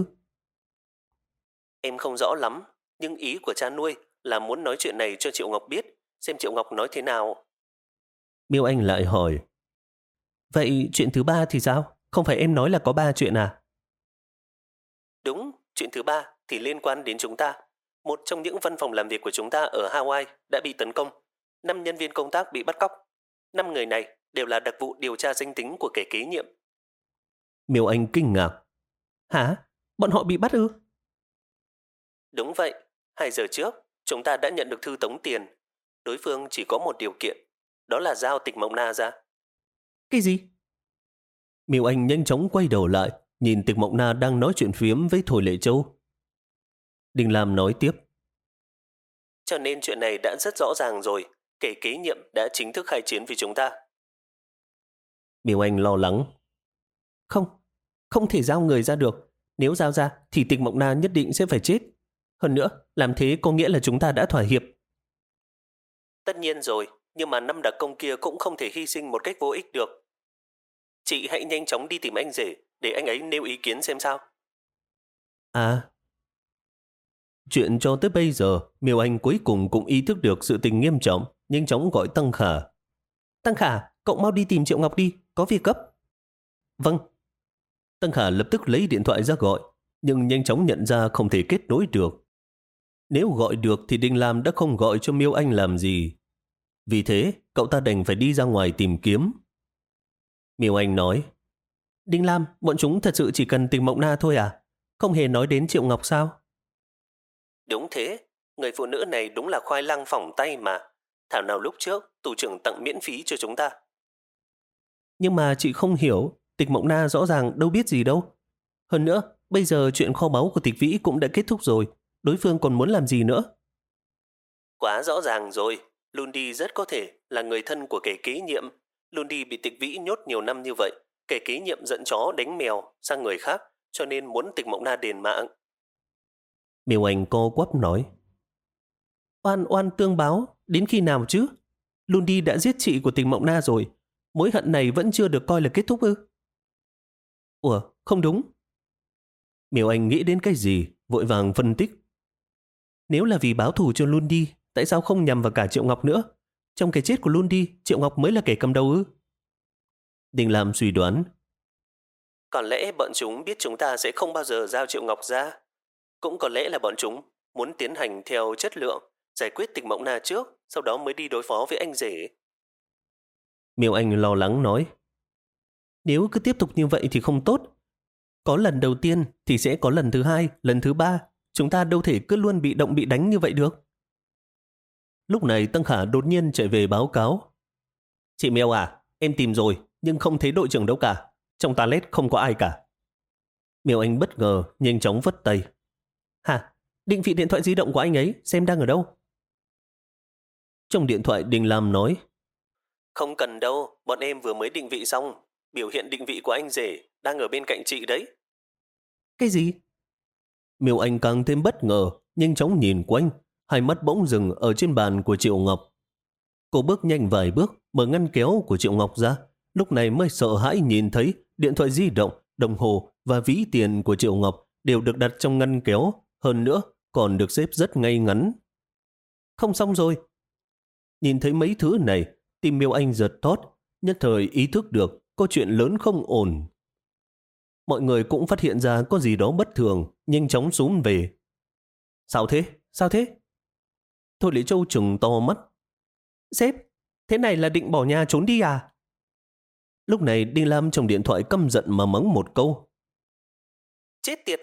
Em không rõ lắm, nhưng ý của cha nuôi là muốn nói chuyện này cho Triệu Ngọc biết, xem Triệu Ngọc nói thế nào. Miêu Anh lại hỏi. Vậy chuyện thứ ba thì sao? Không phải em nói là có ba chuyện à? Đúng, chuyện thứ ba thì liên quan đến chúng ta. Một trong những văn phòng làm việc của chúng ta ở Hawaii đã bị tấn công. Năm nhân viên công tác bị bắt cóc. Năm người này đều là đặc vụ điều tra danh tính của kẻ kế nhiệm. Miêu Anh kinh ngạc. Hả? Bọn họ bị bắt ư? Đúng vậy. Hai giờ trước, chúng ta đã nhận được thư tống tiền. Đối phương chỉ có một điều kiện. Đó là giao Tịch Mộng Na ra. Cái gì? Miêu Anh nhanh chóng quay đầu lại, nhìn Tịch Mộng Na đang nói chuyện phiếm với Thôi Lệ Châu. Đinh Lam nói tiếp. Cho nên chuyện này đã rất rõ ràng rồi. Kẻ kế nhiệm đã chính thức khai chiến với chúng ta. Miêu Anh lo lắng. Không, không thể giao người ra được. Nếu giao ra thì Tịch Mộng Na nhất định sẽ phải chết. Hơn nữa, làm thế có nghĩa là chúng ta đã thỏa hiệp. Tất nhiên rồi, nhưng mà năm đặc công kia cũng không thể hy sinh một cách vô ích được. Chị hãy nhanh chóng đi tìm anh rể để anh ấy nêu ý kiến xem sao. À, chuyện cho tới bây giờ, Miêu Anh cuối cùng cũng ý thức được sự tình nghiêm trọng, nhanh chóng gọi Tăng Khả. Tăng Khả, cậu mau đi tìm Triệu Ngọc đi, có việc gấp. Vâng. Tăng Khả lập tức lấy điện thoại ra gọi, nhưng nhanh chóng nhận ra không thể kết nối được. Nếu gọi được thì Đinh Lam đã không gọi cho Miêu Anh làm gì. Vì thế, cậu ta đành phải đi ra ngoài tìm kiếm. Miêu Anh nói. Đinh Lam, bọn chúng thật sự chỉ cần tìm Mộng Na thôi à? Không hề nói đến Triệu Ngọc sao? Đúng thế, người phụ nữ này đúng là khoai lang phỏng tay mà. Thảo nào lúc trước, tù trưởng tặng miễn phí cho chúng ta. Nhưng mà chị không hiểu, Tịch Mộng Na rõ ràng đâu biết gì đâu. Hơn nữa, bây giờ chuyện kho báu của Tịch Vĩ cũng đã kết thúc rồi. Đối phương còn muốn làm gì nữa? Quá rõ ràng rồi. Lundi rất có thể là người thân của kẻ kế nhiệm. Lundi bị Tịch Vĩ nhốt nhiều năm như vậy. Kẻ kế nhiệm dẫn chó đánh mèo sang người khác, cho nên muốn Tịch Mộng Na đền mạng. Miêu Anh co quắp nói. Oan oan tương báo, đến khi nào chứ? Lundi đã giết chị của Tịch Mộng Na rồi. Mối hận này vẫn chưa được coi là kết thúc ư? Ủa, không đúng. Miêu Anh nghĩ đến cái gì, vội vàng phân tích. Nếu là vì báo thù cho Lundi, tại sao không nhằm vào cả Triệu Ngọc nữa? Trong cái chết của Lundi, Triệu Ngọc mới là kẻ cầm đầu ư? Đình Lam suy đoán. Có lẽ bọn chúng biết chúng ta sẽ không bao giờ giao Triệu Ngọc ra. Cũng có lẽ là bọn chúng muốn tiến hành theo chất lượng, giải quyết Tịch Mộng Na trước, sau đó mới đi đối phó với anh rể. Miêu Anh lo lắng nói. Nếu cứ tiếp tục như vậy thì không tốt. Có lần đầu tiên thì sẽ có lần thứ hai, lần thứ ba. Chúng ta đâu thể cứ luôn bị động bị đánh như vậy được. Lúc này Tăng Khả đột nhiên chạy về báo cáo. Chị Miêu à, em tìm rồi, nhưng không thấy đội trưởng đâu cả. Trong toilet không có ai cả. Miêu Anh bất ngờ, nhanh chóng vất tay. Hả? Định vị điện thoại di động của anh ấy, xem đang ở đâu? Trong điện thoại Đình Lam nói. Không cần đâu, bọn em vừa mới định vị xong. Biểu hiện định vị của anh rể đang ở bên cạnh chị đấy. Cái gì? Miêu Anh càng thêm bất ngờ, nhanh chóng nhìn quanh, hai mắt bỗng dừng ở trên bàn của Triệu Ngọc. Cô bước nhanh vài bước, mở ngăn kéo của Triệu Ngọc ra, lúc này mới sợ hãi nhìn thấy điện thoại di động, đồng hồ và ví tiền của Triệu Ngọc đều được đặt trong ngăn kéo, hơn nữa còn được xếp rất ngay ngắn. Không xong rồi. Nhìn thấy mấy thứ này, tim Miêu Anh giật thót, nhất thời ý thức được có chuyện lớn không ổn. Mọi người cũng phát hiện ra có gì đó bất thường, nhanh chóng xúm về. Sao thế? Sao thế? Thôi Lý Châu trừng to mắt. Sếp, thế này là định bỏ nhà trốn đi à? Lúc này Đinh Lam trong điện thoại căm giận mà mắng một câu. Chết tiệt!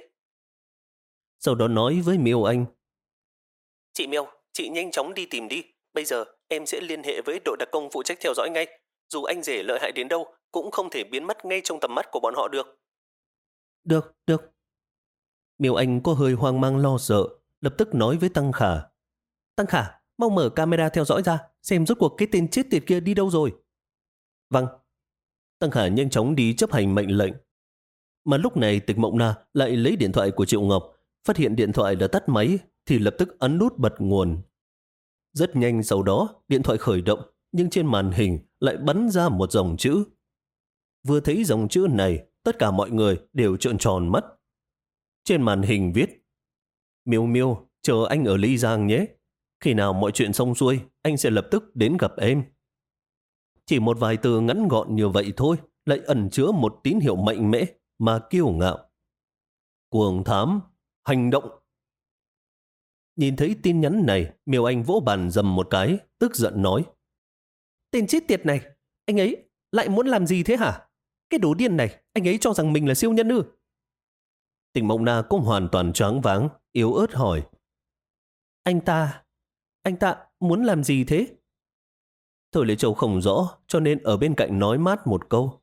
Sau đó nói với Miêu Anh. Chị Miêu, chị nhanh chóng đi tìm đi. Bây giờ em sẽ liên hệ với đội đặc công phụ trách theo dõi ngay. Dù anh rể lợi hại đến đâu, cũng không thể biến mất ngay trong tầm mắt của bọn họ được. Được, được. Miêu Anh có hơi hoang mang lo sợ, lập tức nói với Tăng Khả. Tăng Khả, mau mở camera theo dõi ra, xem rốt cuộc cái tên chết tiệt kia đi đâu rồi. Vâng. Tăng Khả nhanh chóng đi chấp hành mệnh lệnh. Mà lúc này Tịch Mộng Na lại lấy điện thoại của Triệu Ngọc, phát hiện điện thoại đã tắt máy thì lập tức ấn nút bật nguồn. Rất nhanh sau đó, điện thoại khởi động, nhưng trên màn hình lại bắn ra một dòng chữ. Vừa thấy dòng chữ này, tất cả mọi người đều trợn tròn mắt. Trên màn hình viết: Miêu Miêu, chờ anh ở Ly Giang nhé. Khi nào mọi chuyện xong xuôi, anh sẽ lập tức đến gặp em. Chỉ một vài từ ngắn gọn như vậy thôi, lại ẩn chứa một tín hiệu mạnh mẽ mà kiêu ngạo. Cuồng thám, hành động. Nhìn thấy tin nhắn này, Miêu Anh vỗ bàn dầm một cái, tức giận nói. Tên chết tiệt này, anh ấy lại muốn làm gì thế hả? Cái đồ điên này, anh ấy cho rằng mình là siêu nhân ư? Tịch Mộng Na cũng hoàn toàn choáng váng, yếu ớt hỏi. Anh ta, anh ta muốn làm gì thế? Thôi Lê Châu không rõ, cho nên ở bên cạnh nói mát một câu.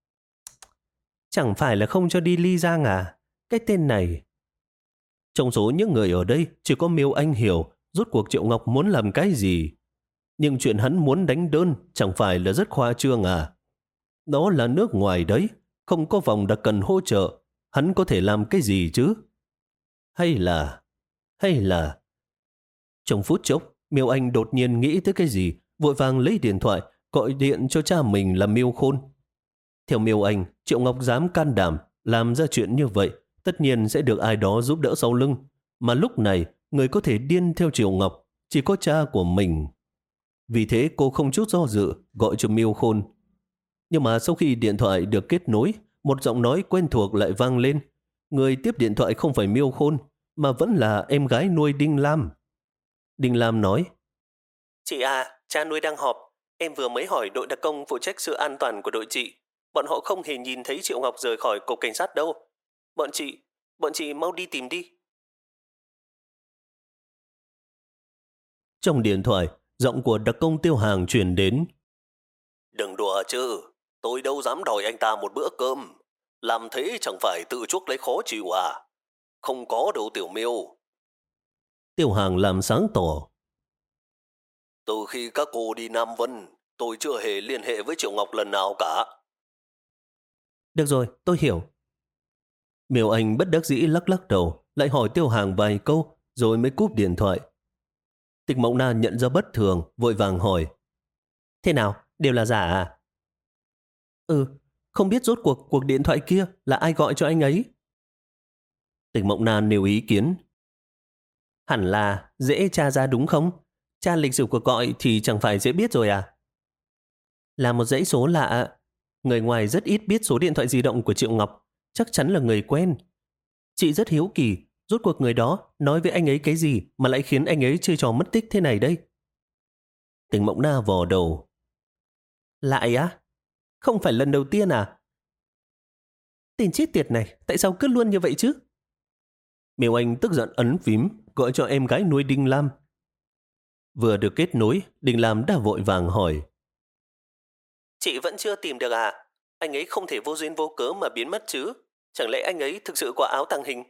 Chẳng phải là không cho đi Ly Giang à? Cái tên này. Trong số những người ở đây, chỉ có Miêu Anh hiểu rốt cuộc Triệu Ngọc muốn làm cái gì. Nhưng chuyện hắn muốn đánh đơn chẳng phải là rất khoa trương à? Đó là nước ngoài đấy, không có vòng đặc cần hỗ trợ. Hắn có thể làm cái gì chứ? Hay là... Hay là... Trong phút chốc, Miêu Anh đột nhiên nghĩ tới cái gì, vội vàng lấy điện thoại, gọi điện cho cha mình là Miêu Khôn. Theo Miêu Anh, Triệu Ngọc dám can đảm làm ra chuyện như vậy, tất nhiên sẽ được ai đó giúp đỡ sau lưng. Mà lúc này, người có thể điên theo Triệu Ngọc chỉ có cha của mình. Vì thế cô không chút do dự gọi cho Miêu Khôn. Nhưng mà sau khi điện thoại được kết nối, một giọng nói quen thuộc lại vang lên. Người tiếp điện thoại không phải Miêu Khôn, mà vẫn là em gái nuôi Đinh Lam. Đinh Lam nói. Chị à, cha nuôi đang họp. Em vừa mới hỏi đội đặc công phụ trách sự an toàn của đội chị. Bọn họ không hề nhìn thấy Triệu Ngọc rời khỏi cục cảnh sát đâu. Bọn chị, bọn chị mau đi tìm đi. Trong điện thoại, giọng của đặc công Tiêu Hàng truyền đến. Đừng đùa chứ, tôi đâu dám đòi anh ta một bữa cơm. Làm thế chẳng phải tự chuốc lấy khó chịu à? Không có đâu Tiểu Miêu. Tiêu Hàng làm sáng tỏ. Từ khi các cô đi Nam Vân, tôi chưa hề liên hệ với Triệu Ngọc lần nào cả. Được rồi, tôi hiểu. Miêu Anh bất đắc dĩ lắc lắc đầu, lại hỏi Tiêu Hàng vài câu, rồi mới cúp điện thoại. Tịch Mộng Na nhận ra bất thường, vội vàng hỏi. Thế nào, đều là giả à? Ừ, không biết rốt cuộc cuộc điện thoại kia là ai gọi cho anh ấy. Tỉnh Mộng Na nêu ý kiến. Hẳn là dễ tra ra đúng không? Tra lịch sử cuộc gọi thì chẳng phải dễ biết rồi à? Là một dãy số lạ, người ngoài rất ít biết số điện thoại di động của Triệu Ngọc, chắc chắn là người quen. Chị rất hiếu kỳ, rốt cuộc người đó nói với anh ấy cái gì mà lại khiến anh ấy chơi trò mất tích thế này đây? Tỉnh Mộng Na vò đầu. Lại á? Không phải lần đầu tiên à? Tên chết tiệt này, tại sao cứ luôn như vậy chứ? Miêu Anh tức giận ấn phím, gọi cho em gái nuôi Đinh Lam. Vừa được kết nối, Đinh Lam đã vội vàng hỏi. Chị vẫn chưa tìm được à? Anh ấy không thể vô duyên vô cớ mà biến mất chứ? Chẳng lẽ anh ấy thực sự có áo tàng hình?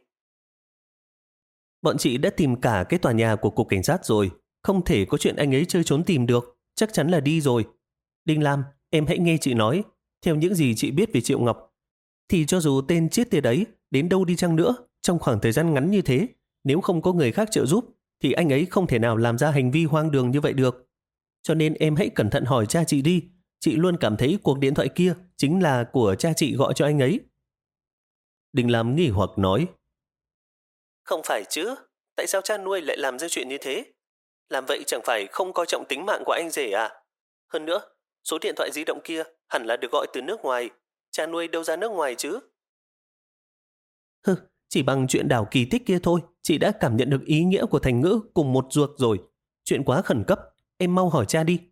Bọn chị đã tìm cả cái tòa nhà của cục cảnh sát rồi. Không thể có chuyện anh ấy chơi trốn tìm được. Chắc chắn là đi rồi. Đinh Lam, em hãy nghe chị nói. Theo những gì chị biết về Triệu Ngọc, thì cho dù tên chết tiệt ấy đến đâu đi chăng nữa, trong khoảng thời gian ngắn như thế, nếu không có người khác trợ giúp, thì anh ấy không thể nào làm ra hành vi hoang đường như vậy được. Cho nên em hãy cẩn thận hỏi cha chị đi. Chị luôn cảm thấy cuộc điện thoại kia chính là của cha chị gọi cho anh ấy. Đinh Lam nghi hoặc nói. Không phải chứ, tại sao cha nuôi lại làm ra chuyện như thế? Làm vậy chẳng phải không coi trọng tính mạng của anh rể à? Hơn nữa, số điện thoại di động kia hẳn là được gọi từ nước ngoài. Cha nuôi đâu ra nước ngoài chứ? Hừ, chỉ bằng chuyện đảo kỳ tích kia thôi, chị đã cảm nhận được ý nghĩa của thành ngữ cùng một ruột rồi. Chuyện quá khẩn cấp, em mau hỏi cha đi.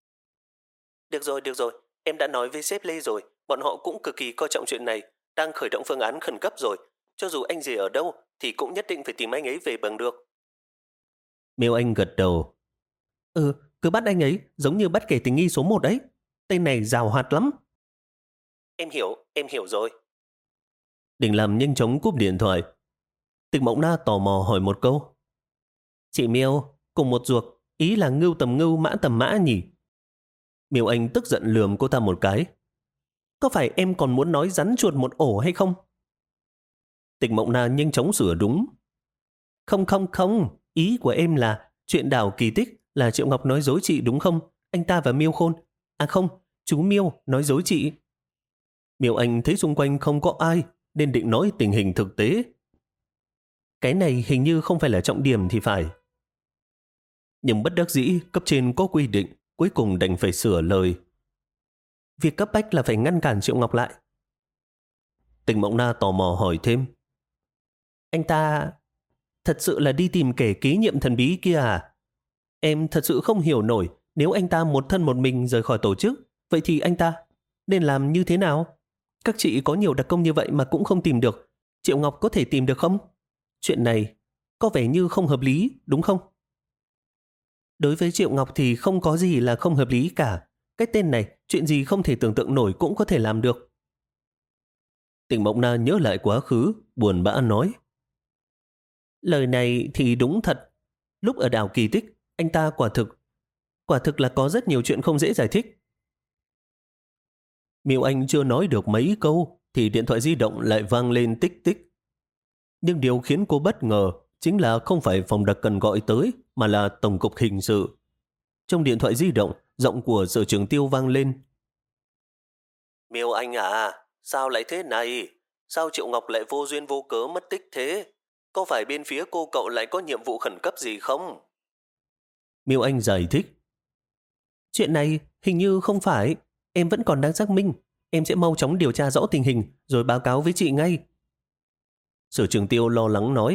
Được rồi, được rồi, em đã nói với sếp Lê rồi, bọn họ cũng cực kỳ coi trọng chuyện này, đang khởi động phương án khẩn cấp rồi. Cho dù anh rể ở đâu, thì cũng nhất định phải tìm anh ấy về bằng được. Miêu Anh gật đầu. Ừ, cứ bắt anh ấy, giống như bắt kẻ tình nghi số một đấy. Tên này giàu hoạt lắm. Em hiểu, em hiểu rồi. Đình Làm nhanh chóng cúp điện thoại. Tịch Mộng Na tò mò hỏi một câu. Chị Miêu, cùng một ruột, ý là ngưu tầm ngưu mã tầm mã nhỉ? Miêu Anh tức giận lườm cô ta một cái. Có phải em còn muốn nói rắn chuột một ổ hay không? Tịch Mộng Na nhanh chóng sửa đúng. Không không không, ý của em là chuyện đảo kỳ tích là Triệu Ngọc nói dối chị đúng không? Anh ta và Miêu Khôn. À không, chú Miêu nói dối chị. Miêu Anh thấy xung quanh không có ai nên định nói tình hình thực tế. Cái này hình như không phải là trọng điểm thì phải. Nhưng bất đắc dĩ cấp trên có quy định, cuối cùng đành phải sửa lời. Việc cấp bách là phải ngăn cản Triệu Ngọc lại. Tịch Mộng Na tò mò hỏi thêm. Anh ta thật sự là đi tìm kẻ kế nhiệm thần bí kia à? Em thật sự không hiểu nổi, nếu anh ta một thân một mình rời khỏi tổ chức, vậy thì anh ta nên làm như thế nào? Các chị có nhiều đặc công như vậy mà cũng không tìm được. Triệu Ngọc có thể tìm được không? Chuyện này có vẻ như không hợp lý, đúng không? Đối với Triệu Ngọc thì không có gì là không hợp lý cả. Cái tên này, chuyện gì không thể tưởng tượng nổi cũng có thể làm được. Tỉnh Mộng Na nhớ lại quá khứ, buồn bã nói. Lời này thì đúng thật. Lúc ở đảo Kỳ Tích, anh ta quả thực, quả thực là có rất nhiều chuyện không dễ giải thích. Miêu Anh chưa nói được mấy câu, thì điện thoại di động lại vang lên tích tích. Nhưng điều khiến cô bất ngờ chính là không phải phòng đặc cần gọi tới, mà là Tổng cục Hình sự. Trong điện thoại di động, giọng của Sở trưởng Tiêu vang lên. Miêu Anh à, sao lại thế này? Sao Triệu Ngọc lại vô duyên vô cớ mất tích thế? Có phải bên phía cô cậu lại có nhiệm vụ khẩn cấp gì không? Miêu Anh giải thích. Chuyện này hình như không phải. Em vẫn còn đang xác minh. Em sẽ mau chóng điều tra rõ tình hình rồi báo cáo với chị ngay. Sở trưởng Tiêu lo lắng nói.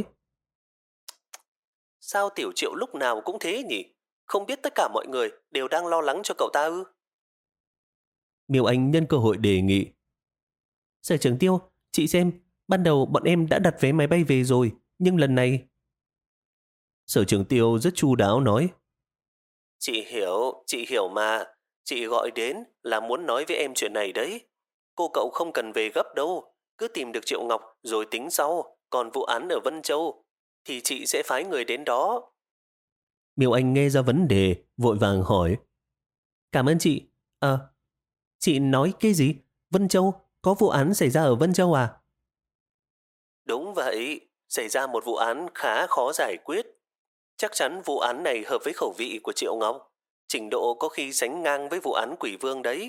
Sao Tiểu Triệu lúc nào cũng thế nhỉ? Không biết tất cả mọi người đều đang lo lắng cho cậu ta ư? Miêu Anh nhân cơ hội đề nghị. Sở trưởng Tiêu, chị xem, ban đầu bọn em đã đặt vé máy bay về rồi, nhưng lần này... Sở trưởng Tiêu rất chu đáo nói. Chị hiểu, chị hiểu mà. Chị gọi đến là muốn nói với em chuyện này đấy. Cô cậu không cần về gấp đâu. Cứ tìm được Triệu Ngọc rồi tính sau. Còn vụ án ở Vân Châu thì chị sẽ phái người đến đó. Miêu Anh nghe ra vấn đề, vội vàng hỏi. Cảm ơn chị. À, chị nói cái gì? Vân Châu? Có vụ án xảy ra ở Vân Châu à? Đúng vậy. Xảy ra một vụ án khá khó giải quyết. Chắc chắn vụ án này hợp với khẩu vị của Triệu Ngọc. Trình độ có khi sánh ngang với vụ án Quỷ Vương đấy.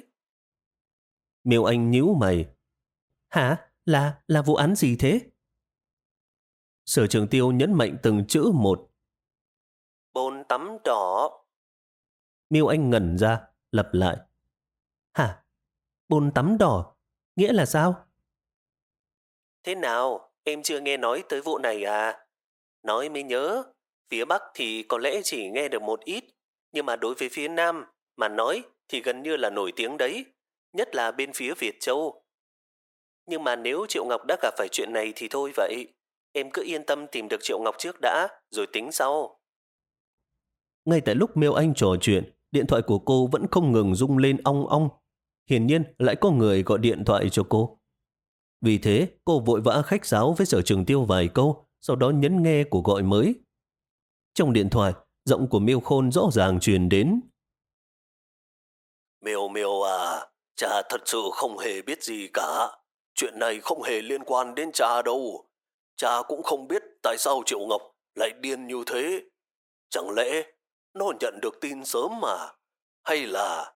Miêu Anh nhíu mày. Hả? Là, là vụ án gì thế? Sở Trường Tiêu nhấn mạnh từng chữ một. Bồn tắm đỏ. Miêu Anh ngẩn ra, lặp lại. Hả? Bồn tắm đỏ? Nghĩa là sao? Thế nào? Em chưa nghe nói tới vụ này à? Nói mới nhớ. Phía Bắc thì có lẽ chỉ nghe được một ít. Nhưng mà đối với phía Nam mà nói thì gần như là nổi tiếng đấy. Nhất là bên phía Việt Châu. Nhưng mà nếu Triệu Ngọc đã gặp phải chuyện này thì thôi vậy. Em cứ yên tâm tìm được Triệu Ngọc trước đã, rồi tính sau. Ngay tại lúc Miêu Anh trò chuyện, điện thoại của cô vẫn không ngừng rung lên ong ong. Hiển nhiên lại có người gọi điện thoại cho cô. Vì thế, cô vội vã khách sáo với Sở Trường Tiêu vài câu, sau đó nhấn nghe cuộc gọi mới. Trong điện thoại, giọng của Miêu Khôn rõ ràng truyền đến. Miêu Miêu à, cha thật sự không hề biết gì cả. Chuyện này không hề liên quan đến cha đâu. Cha cũng không biết tại sao Triệu Ngọc lại điên như thế. Chẳng lẽ nó nhận được tin sớm mà? Hay là...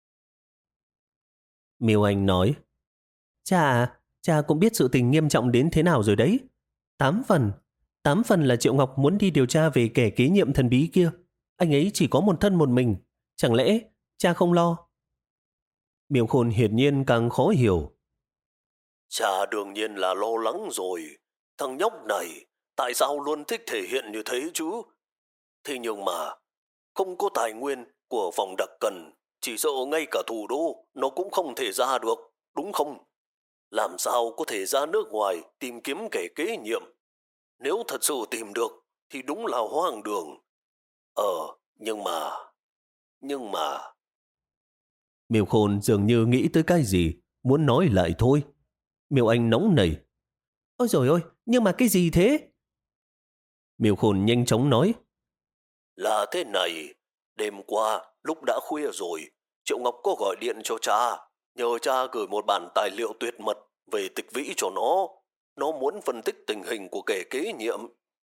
Miêu Anh nói. Cha à, cha cũng biết sự tình nghiêm trọng đến thế nào rồi đấy. Tám phần. Tám phần là Triệu Ngọc muốn đi điều tra về kẻ kế nhiệm thần bí kia. Anh ấy chỉ có một thân một mình. Chẳng lẽ cha không lo? Miêu Khôn hiển nhiên càng khó hiểu. Cha đương nhiên là lo lắng rồi. Thằng nhóc này tại sao luôn thích thể hiện như thế chứ? Thế nhưng mà không có tài nguyên của phòng đặc cần, chỉ sợ ngay cả thủ đô nó cũng không thể ra được, đúng không? Làm sao có thể ra nước ngoài tìm kiếm kẻ kế nhiệm? Nếu thật sự tìm được thì đúng là hoang đường. Ờ, nhưng mà... Nhưng mà... Miêu Khôn dường như nghĩ tới cái gì, muốn nói lại thôi. Miêu Anh nóng nảy. Ôi dồi ôi, nhưng mà cái gì thế? Miêu Khôn nhanh chóng nói. Là thế này, đêm qua lúc đã khuya rồi, Triệu Ngọc có gọi điện cho cha, nhờ cha gửi một bản tài liệu tuyệt mật về tịch vĩ cho nó. Nó muốn phân tích tình hình của kẻ kế nhiệm.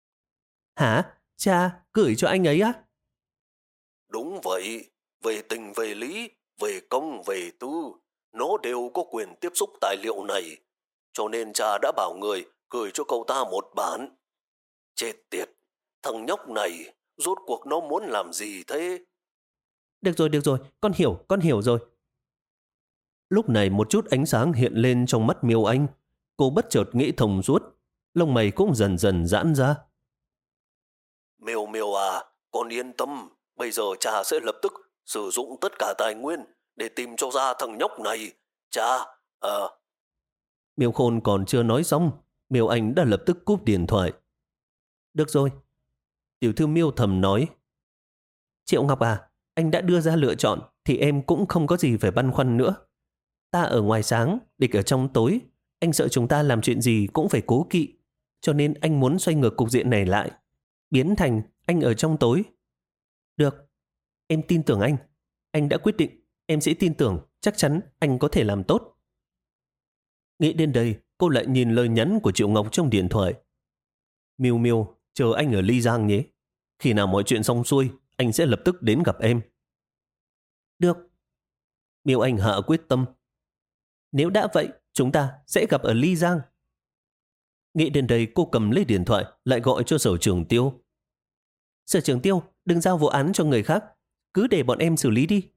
Hả? Cha gửi cho anh ấy á? Đúng vậy, về tình về lý, về công về tư, nó đều có quyền tiếp xúc tài liệu này. Cho nên cha đã bảo người gửi cho cậu ta một bản. Chết tiệt, thằng nhóc này rốt cuộc nó muốn làm gì thế? Được rồi, được rồi, con hiểu, con hiểu rồi. Lúc này một chút ánh sáng hiện lên trong mắt Miêu Anh. Cô bất chợt nghĩ thông suốt, lông mày cũng dần dần giãn ra. Miêu Miêu à, con yên tâm, bây giờ cha sẽ lập tức sử dụng tất cả tài nguyên để tìm cho ra thằng nhóc này. Cha, ờ... À... Miêu Khôn còn chưa nói xong, Miêu Anh đã lập tức cúp điện thoại. Được rồi. Tiểu thư Miêu thầm nói. Triệu Ngọc à, anh đã đưa ra lựa chọn thì em cũng không có gì phải băn khoăn nữa. Ta ở ngoài sáng, địch ở trong tối. Anh sợ chúng ta làm chuyện gì cũng phải cố kỵ. Cho nên anh muốn xoay ngược cục diện này lại. Biến thành anh ở trong tối. Được, em tin tưởng anh. Anh đã quyết định, em sẽ tin tưởng chắc chắn anh có thể làm tốt. Nghĩ đến đây, cô lại nhìn lời nhắn của Triệu Ngọc trong điện thoại. Miêu Miêu, chờ anh ở Ly Giang nhé. Khi nào mọi chuyện xong xuôi, anh sẽ lập tức đến gặp em. Được. Miêu Anh hạ quyết tâm. Nếu đã vậy, chúng ta sẽ gặp ở Ly Giang. Nghĩ đến đây, cô cầm lấy điện thoại, lại gọi cho Sở Trường Tiêu. Sở Trường Tiêu, đừng giao vụ án cho người khác. Cứ để bọn em xử lý đi.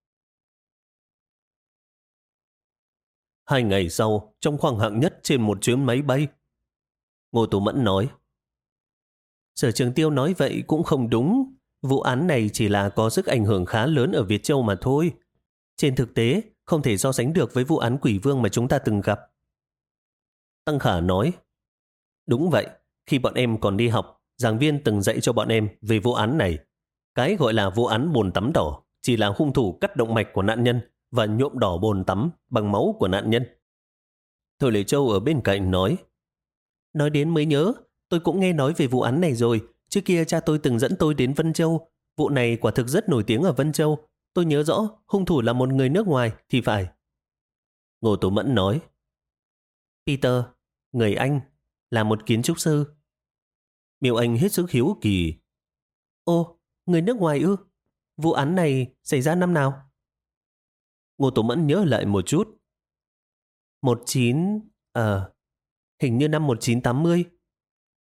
Hai ngày sau, trong khoang hạng nhất trên một chuyến máy bay, Ngô Tú Mẫn nói. Sở Trường Tiêu nói vậy cũng không đúng. Vụ án này chỉ là có sức ảnh hưởng khá lớn ở Việt Châu mà thôi. Trên thực tế, không thể so sánh được với vụ án Quỷ Vương mà chúng ta từng gặp. Tăng Khả nói. Đúng vậy, khi bọn em còn đi học, giảng viên từng dạy cho bọn em về vụ án này. Cái gọi là vụ án bồn tắm đỏ chỉ là hung thủ cắt động mạch của nạn nhân và nhuộm đỏ bồn tắm bằng máu của nạn nhân. Thôi Lệ Châu ở bên cạnh nói. Nói đến mới nhớ, tôi cũng nghe nói về vụ án này rồi. Trước kia cha tôi từng dẫn tôi đến Vân Châu. Vụ này quả thực rất nổi tiếng ở Vân Châu. Tôi nhớ rõ hung thủ là một người nước ngoài thì phải. Ngô Tú Mẫn nói. Peter, người Anh, là một kiến trúc sư. Miêu Anh hết sức hiếu kỳ. Ô, người nước ngoài ư? Vụ án này xảy ra năm nào? Ngô Tú Mẫn nhớ lại một chút. một chín... Ờ... hình như năm một chín tám mươi.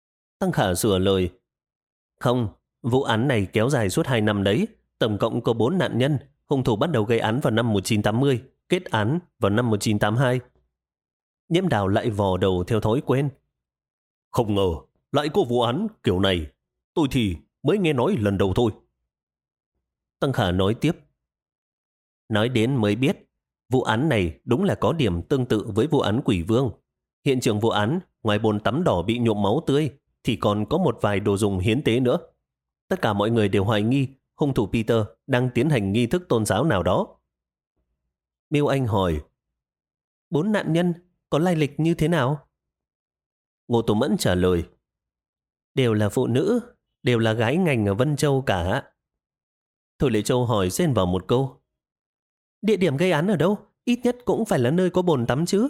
Tăng Khả sửa lời. Không, vụ án này kéo dài suốt hai năm đấy. Tổng cộng có bốn nạn nhân. Hung thủ bắt đầu gây án vào năm một nghìn chín trăm tám mươi, kết án vào năm một nghìn chín trăm tám mươi hai. Nhiễm Đào lại vò đầu theo thói quen. Không ngờ lại có vụ án kiểu này. Tôi thì mới nghe nói lần đầu thôi. Tăng Khả nói tiếp. Nói đến mới biết, vụ án này đúng là có điểm tương tự với vụ án Quỷ Vương. Hiện trường vụ án, ngoài bồn tắm đỏ bị nhuộm máu tươi, thì còn có một vài đồ dùng hiến tế nữa. Tất cả mọi người đều hoài nghi hung thủ Peter đang tiến hành nghi thức tôn giáo nào đó. Miêu Anh hỏi, bốn nạn nhân có lai lịch như thế nào? Ngô Tố Mẫn trả lời, đều là phụ nữ, đều là gái ngành ở Vân Châu cả. Thôi Lệ Châu hỏi xen vào một câu, địa điểm gây án ở đâu? Ít nhất cũng phải là nơi có bồn tắm chứ.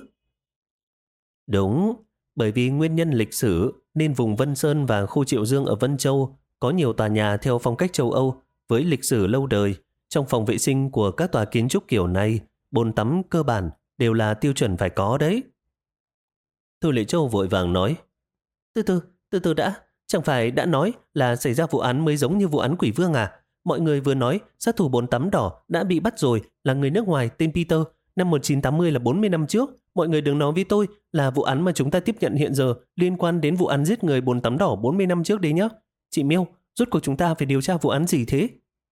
Đúng, bởi vì nguyên nhân lịch sử nên vùng Vân Sơn và khu Triệu Dương ở Vân Châu có nhiều tòa nhà theo phong cách châu Âu với lịch sử lâu đời. Trong phòng vệ sinh của các tòa kiến trúc kiểu này, bồn tắm cơ bản đều là tiêu chuẩn phải có đấy. Thôi Lệ Châu vội vàng nói, từ từ, từ từ đã, chẳng phải đã nói là xảy ra vụ án mới giống như vụ án Quỷ Vương à? Mọi người vừa nói sát thủ bồn tắm đỏ đã bị bắt rồi, là người nước ngoài tên Peter, năm một nghìn chín trăm tám mươi là bốn mươi năm trước. Mọi người đừng nói với tôi là vụ án mà chúng ta tiếp nhận hiện giờ liên quan đến vụ án giết người bồn tắm đỏ bốn mươi năm trước đấy nhé. Chị Miêu, rốt cuộc chúng ta phải điều tra vụ án gì thế?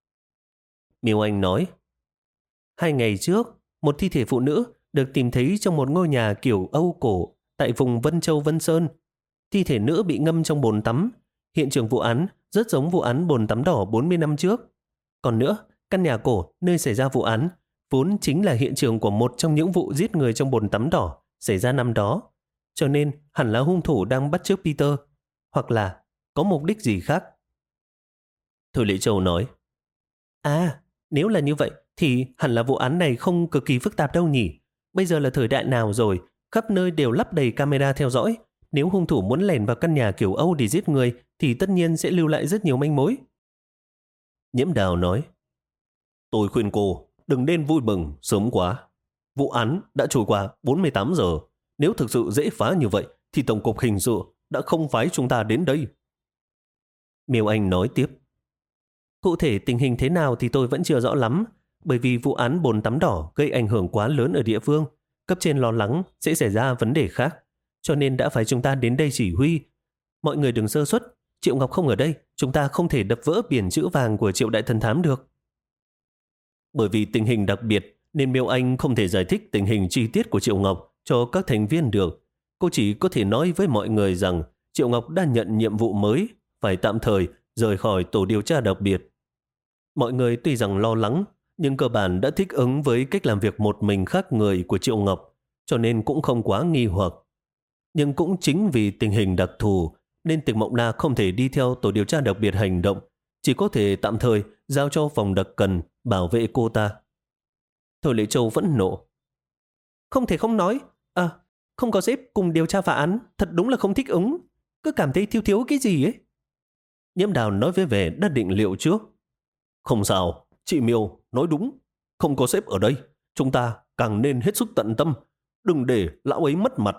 Miêu Anh nói, hai ngày trước, một thi thể phụ nữ được tìm thấy trong một ngôi nhà kiểu Âu cổ tại vùng Vân Châu Vân Sơn. Thi thể nữ bị ngâm trong bồn tắm. Hiện trường vụ án rất giống vụ án bồn tắm đỏ bốn mươi năm trước. Còn nữa, căn nhà cổ nơi xảy ra vụ án vốn chính là hiện trường của một trong những vụ giết người trong bồn tắm đỏ xảy ra năm đó. Cho nên hẳn là hung thủ đang bắt chước Peter, hoặc là có mục đích gì khác. Thôi Lệ Châu nói, à, nếu là như vậy thì hẳn là vụ án này không cực kỳ phức tạp đâu nhỉ. Bây giờ là thời đại nào rồi, khắp nơi đều lắp đầy camera theo dõi. Nếu hung thủ muốn lẻn vào căn nhà kiểu Âu để giết người thì tất nhiên sẽ lưu lại rất nhiều manh mối. Nhiễm Đào nói, tôi khuyên cô đừng nên vui mừng sớm quá. Vụ án đã trôi qua bốn mươi tám giờ. Nếu thực sự dễ phá như vậy thì Tổng cục Hình sự đã không phái chúng ta đến đây. Miêu Anh nói tiếp, cụ thể tình hình thế nào thì tôi vẫn chưa rõ lắm, bởi vì vụ án bồn tắm đỏ gây ảnh hưởng quá lớn ở địa phương. Cấp trên lo lắng sẽ xảy ra vấn đề khác, cho nên đã phải chúng ta đến đây chỉ huy. Mọi người đừng sơ suất, Triệu Ngọc không ở đây, chúng ta không thể đập vỡ biển chữ vàng của Triệu Đại Thần Thám được. Bởi vì tình hình đặc biệt nên Miêu Anh không thể giải thích tình hình chi tiết của Triệu Ngọc cho các thành viên được. Cô chỉ có thể nói với mọi người rằng Triệu Ngọc đã nhận nhiệm vụ mới, phải tạm thời rời khỏi tổ điều tra đặc biệt. Mọi người tuy rằng lo lắng, nhưng cơ bản đã thích ứng với cách làm việc một mình khác người của Triệu Ngọc, cho nên cũng không quá nghi hoặc. Nhưng cũng chính vì tình hình đặc thù nên Tịch Mộng Na không thể đi theo tổ điều tra đặc biệt hành động, chỉ có thể tạm thời giao cho phòng đặc cần bảo vệ cô ta. Thôi Lệ Châu vẫn nộ. Không thể không nói, à, không có sếp cùng điều tra phá án, thật đúng là không thích ứng, cứ cảm thấy thiếu thiếu cái gì ấy. Nhiễm Đào nói với vẻ đã định liệu trước. Không sao, chị Miêu nói đúng, không có sếp ở đây, chúng ta càng nên hết sức tận tâm, đừng để lão ấy mất mặt.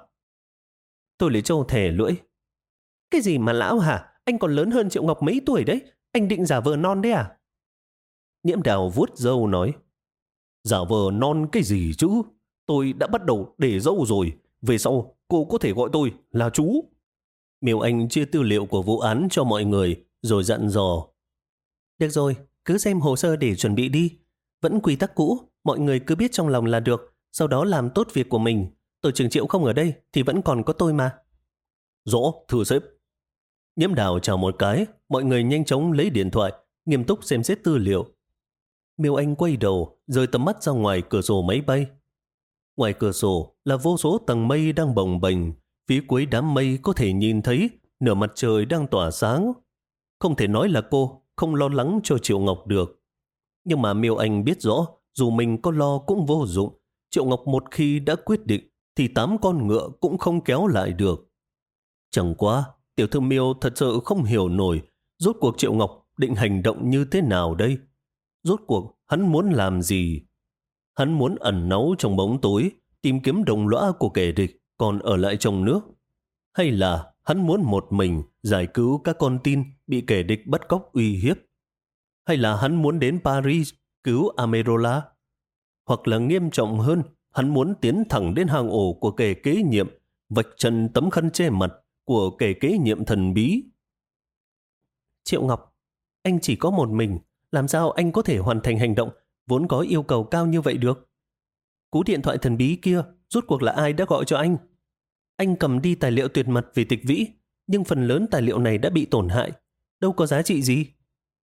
Thôi Lệ Châu thè lưỡi. Cái gì mà lão hả? Anh còn lớn hơn Triệu Ngọc mấy tuổi đấy, anh định giả vờ non đấy à? Nhiễm Đào vuốt râu nói, giả vờ non cái gì chứ? Tôi đã bắt đầu để râu rồi, về sau cô có thể gọi tôi là chú. Miêu Anh chia tư liệu của vụ án cho mọi người rồi dặn dò. Được rồi, cứ xem hồ sơ để chuẩn bị đi. Vẫn quy tắc cũ, mọi người cứ biết trong lòng là được, sau đó làm tốt việc của mình. Tổ trưởng Triệu không ở đây thì vẫn còn có tôi mà. Rõ, thưa sếp. Nhiễm Đào chào một cái, mọi người nhanh chóng lấy điện thoại, nghiêm túc xem xét tư liệu. Miêu Anh quay đầu, rời tầm mắt ra ngoài cửa sổ máy bay. Ngoài cửa sổ là vô số tầng mây đang bồng bềnh, phía cuối đám mây có thể nhìn thấy nửa mặt trời đang tỏa sáng. Không thể nói là cô không lo lắng cho Triệu Ngọc được. Nhưng mà Miêu Anh biết rõ, dù mình có lo cũng vô dụng. Triệu Ngọc một khi đã quyết định, thì tám con ngựa cũng không kéo lại được. Chẳng qua, tiểu thư Miêu thật sự không hiểu nổi, rốt cuộc Triệu Ngọc định hành động như thế nào đây? Rốt cuộc hắn muốn làm gì? Hắn muốn ẩn náu trong bóng tối, tìm kiếm đồng lõa của kẻ địch, còn ở lại trong nước? Hay là hắn muốn một mình giải cứu các con tin bị kẻ địch bắt cóc uy hiếp? Hay là hắn muốn đến Paris cứu Amerola? Hoặc là nghiêm trọng hơn, hắn muốn tiến thẳng đến hang ổ của kẻ kế nhiệm, vạch trần tấm khăn che mặt của kẻ kế nhiệm thần bí? Triệu Ngọc, anh chỉ có một mình, làm sao anh có thể hoàn thành hành động vốn có yêu cầu cao như vậy được? Cú điện thoại thần bí kia, rốt cuộc là ai đã gọi cho anh? Anh cầm đi tài liệu tuyệt mật về Tịch Vĩ, nhưng phần lớn tài liệu này đã bị tổn hại, đâu có giá trị gì.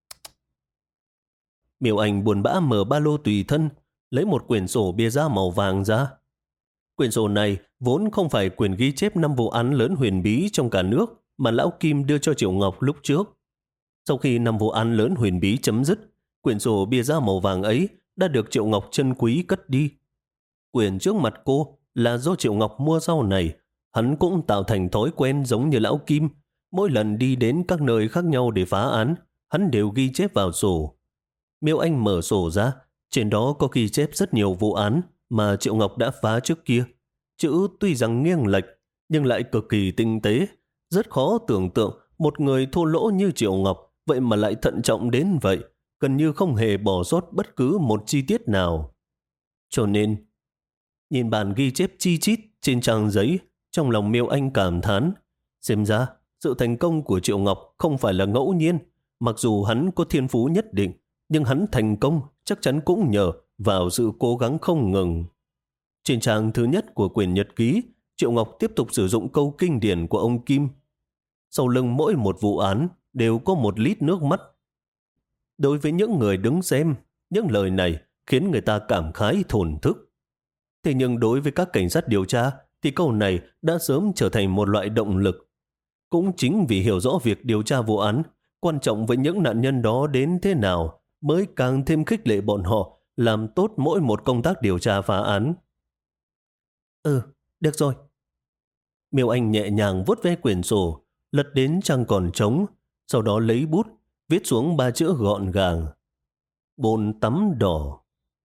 Miêu Anh buồn bã mở ba lô tùy thân, lấy một quyển sổ bìa da màu vàng ra. Quyển sổ này vốn không phải quyển ghi chép năm vụ án lớn huyền bí trong cả nước mà Lão Kim đưa cho Triệu Ngọc lúc trước. Sau khi năm vụ án lớn huyền bí chấm dứt, quyển sổ bìa da màu vàng ấy đã được Triệu Ngọc trân quý cất đi. Quyển trước mặt cô là do Triệu Ngọc mua sau này. Hắn cũng tạo thành thói quen giống như Lão Kim. Mỗi lần đi đến các nơi khác nhau để phá án, hắn đều ghi chép vào sổ. Miêu Anh mở sổ ra, trên đó có ghi chép rất nhiều vụ án mà Triệu Ngọc đã phá trước kia. Chữ tuy rằng nghiêng lệch, nhưng lại cực kỳ tinh tế. Rất khó tưởng tượng một người thô lỗ như Triệu Ngọc vậy mà lại thận trọng đến vậy, gần như không hề bỏ sót bất cứ một chi tiết nào. Cho nên, nhìn bản ghi chép chi chít trên trang giấy, trong lòng Miêu Anh cảm thán. Xem ra, sự thành công của Triệu Ngọc không phải là ngẫu nhiên. Mặc dù hắn có thiên phú nhất định, nhưng hắn thành công chắc chắn cũng nhờ vào sự cố gắng không ngừng. Trên trang thứ nhất của quyển nhật ký, Triệu Ngọc tiếp tục sử dụng câu kinh điển của ông Kim. Sau lưng mỗi một vụ án đều có một lít nước mắt. Đối với những người đứng xem, những lời này khiến người ta cảm khái thổn thức. Thế nhưng đối với các cảnh sát điều tra thì câu này đã sớm trở thành một loại động lực. Cũng chính vì hiểu rõ việc điều tra vụ án quan trọng với những nạn nhân đó đến thế nào mới càng thêm khích lệ bọn họ làm tốt mỗi một công tác điều tra phá án. Ừ, được rồi. Miêu Anh nhẹ nhàng vuốt ve quyển sổ, lật đến trang còn trống, sau đó lấy bút, viết xuống ba chữ gọn gàng. Bồn tắm đỏ.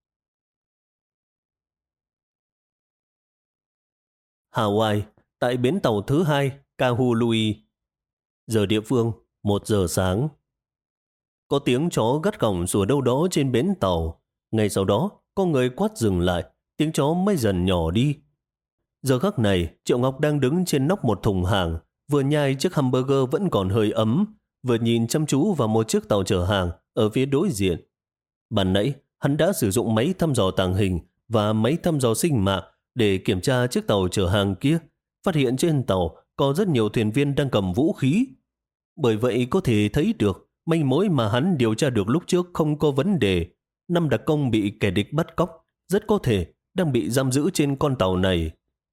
Hawaii, tại bến tàu thứ hai, Kahului. Giờ địa phương, một giờ sáng. Có tiếng chó gắt gỏng sủa đâu đó trên bến tàu. Ngay sau đó, có người quát dừng lại, tiếng chó mới dần nhỏ đi. Giờ khắc này, Triệu Ngọc đang đứng trên nóc một thùng hàng, vừa nhai chiếc hamburger vẫn còn hơi ấm, vừa nhìn chăm chú vào một chiếc tàu chở hàng ở phía đối diện. Ban nãy, hắn đã sử dụng máy thăm dò tàng hình và máy thăm dò sinh mạng để kiểm tra chiếc tàu chở hàng kia, phát hiện trên tàu có rất nhiều thuyền viên đang cầm vũ khí. Bởi vậy có thể thấy được manh mối mà hắn điều tra được lúc trước không có vấn đề. Năm đặc công bị kẻ địch bắt cóc rất có thể đang bị giam giữ trên con tàu này.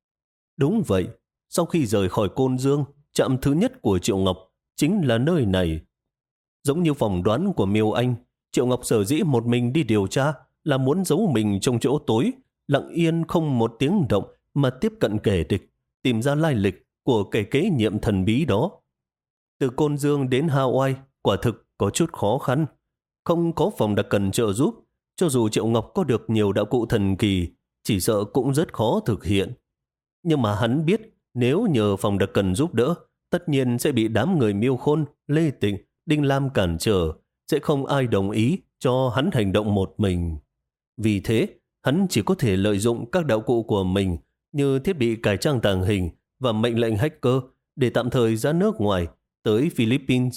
Đúng vậy, sau khi rời khỏi Côn Dương, trạm thứ nhất của Triệu Ngọc chính là nơi này. Giống như phỏng đoán của Miêu Anh, Triệu Ngọc sở dĩ một mình đi điều tra là muốn giấu mình trong chỗ tối, lặng yên không một tiếng động mà tiếp cận kẻ địch, tìm ra lai lịch của kẻ kế nhiệm thần bí đó. Từ Côn Dương đến Hawaii quả thực có chút khó khăn. Không có phòng đặc cần trợ giúp, cho dù Triệu Ngọc có được nhiều đạo cụ thần kỳ, chỉ sợ cũng rất khó thực hiện. Nhưng mà hắn biết nếu nhờ phòng đặc cần giúp đỡ, tất nhiên sẽ bị đám người Miêu Khôn, Lê Tịnh, Đinh Lam cản trở, sẽ không ai đồng ý cho hắn hành động một mình. Vì thế, hắn chỉ có thể lợi dụng các đạo cụ của mình như thiết bị cải trang tàng hình và mệnh lệnh hacker để tạm thời ra nước ngoài tới Philippines.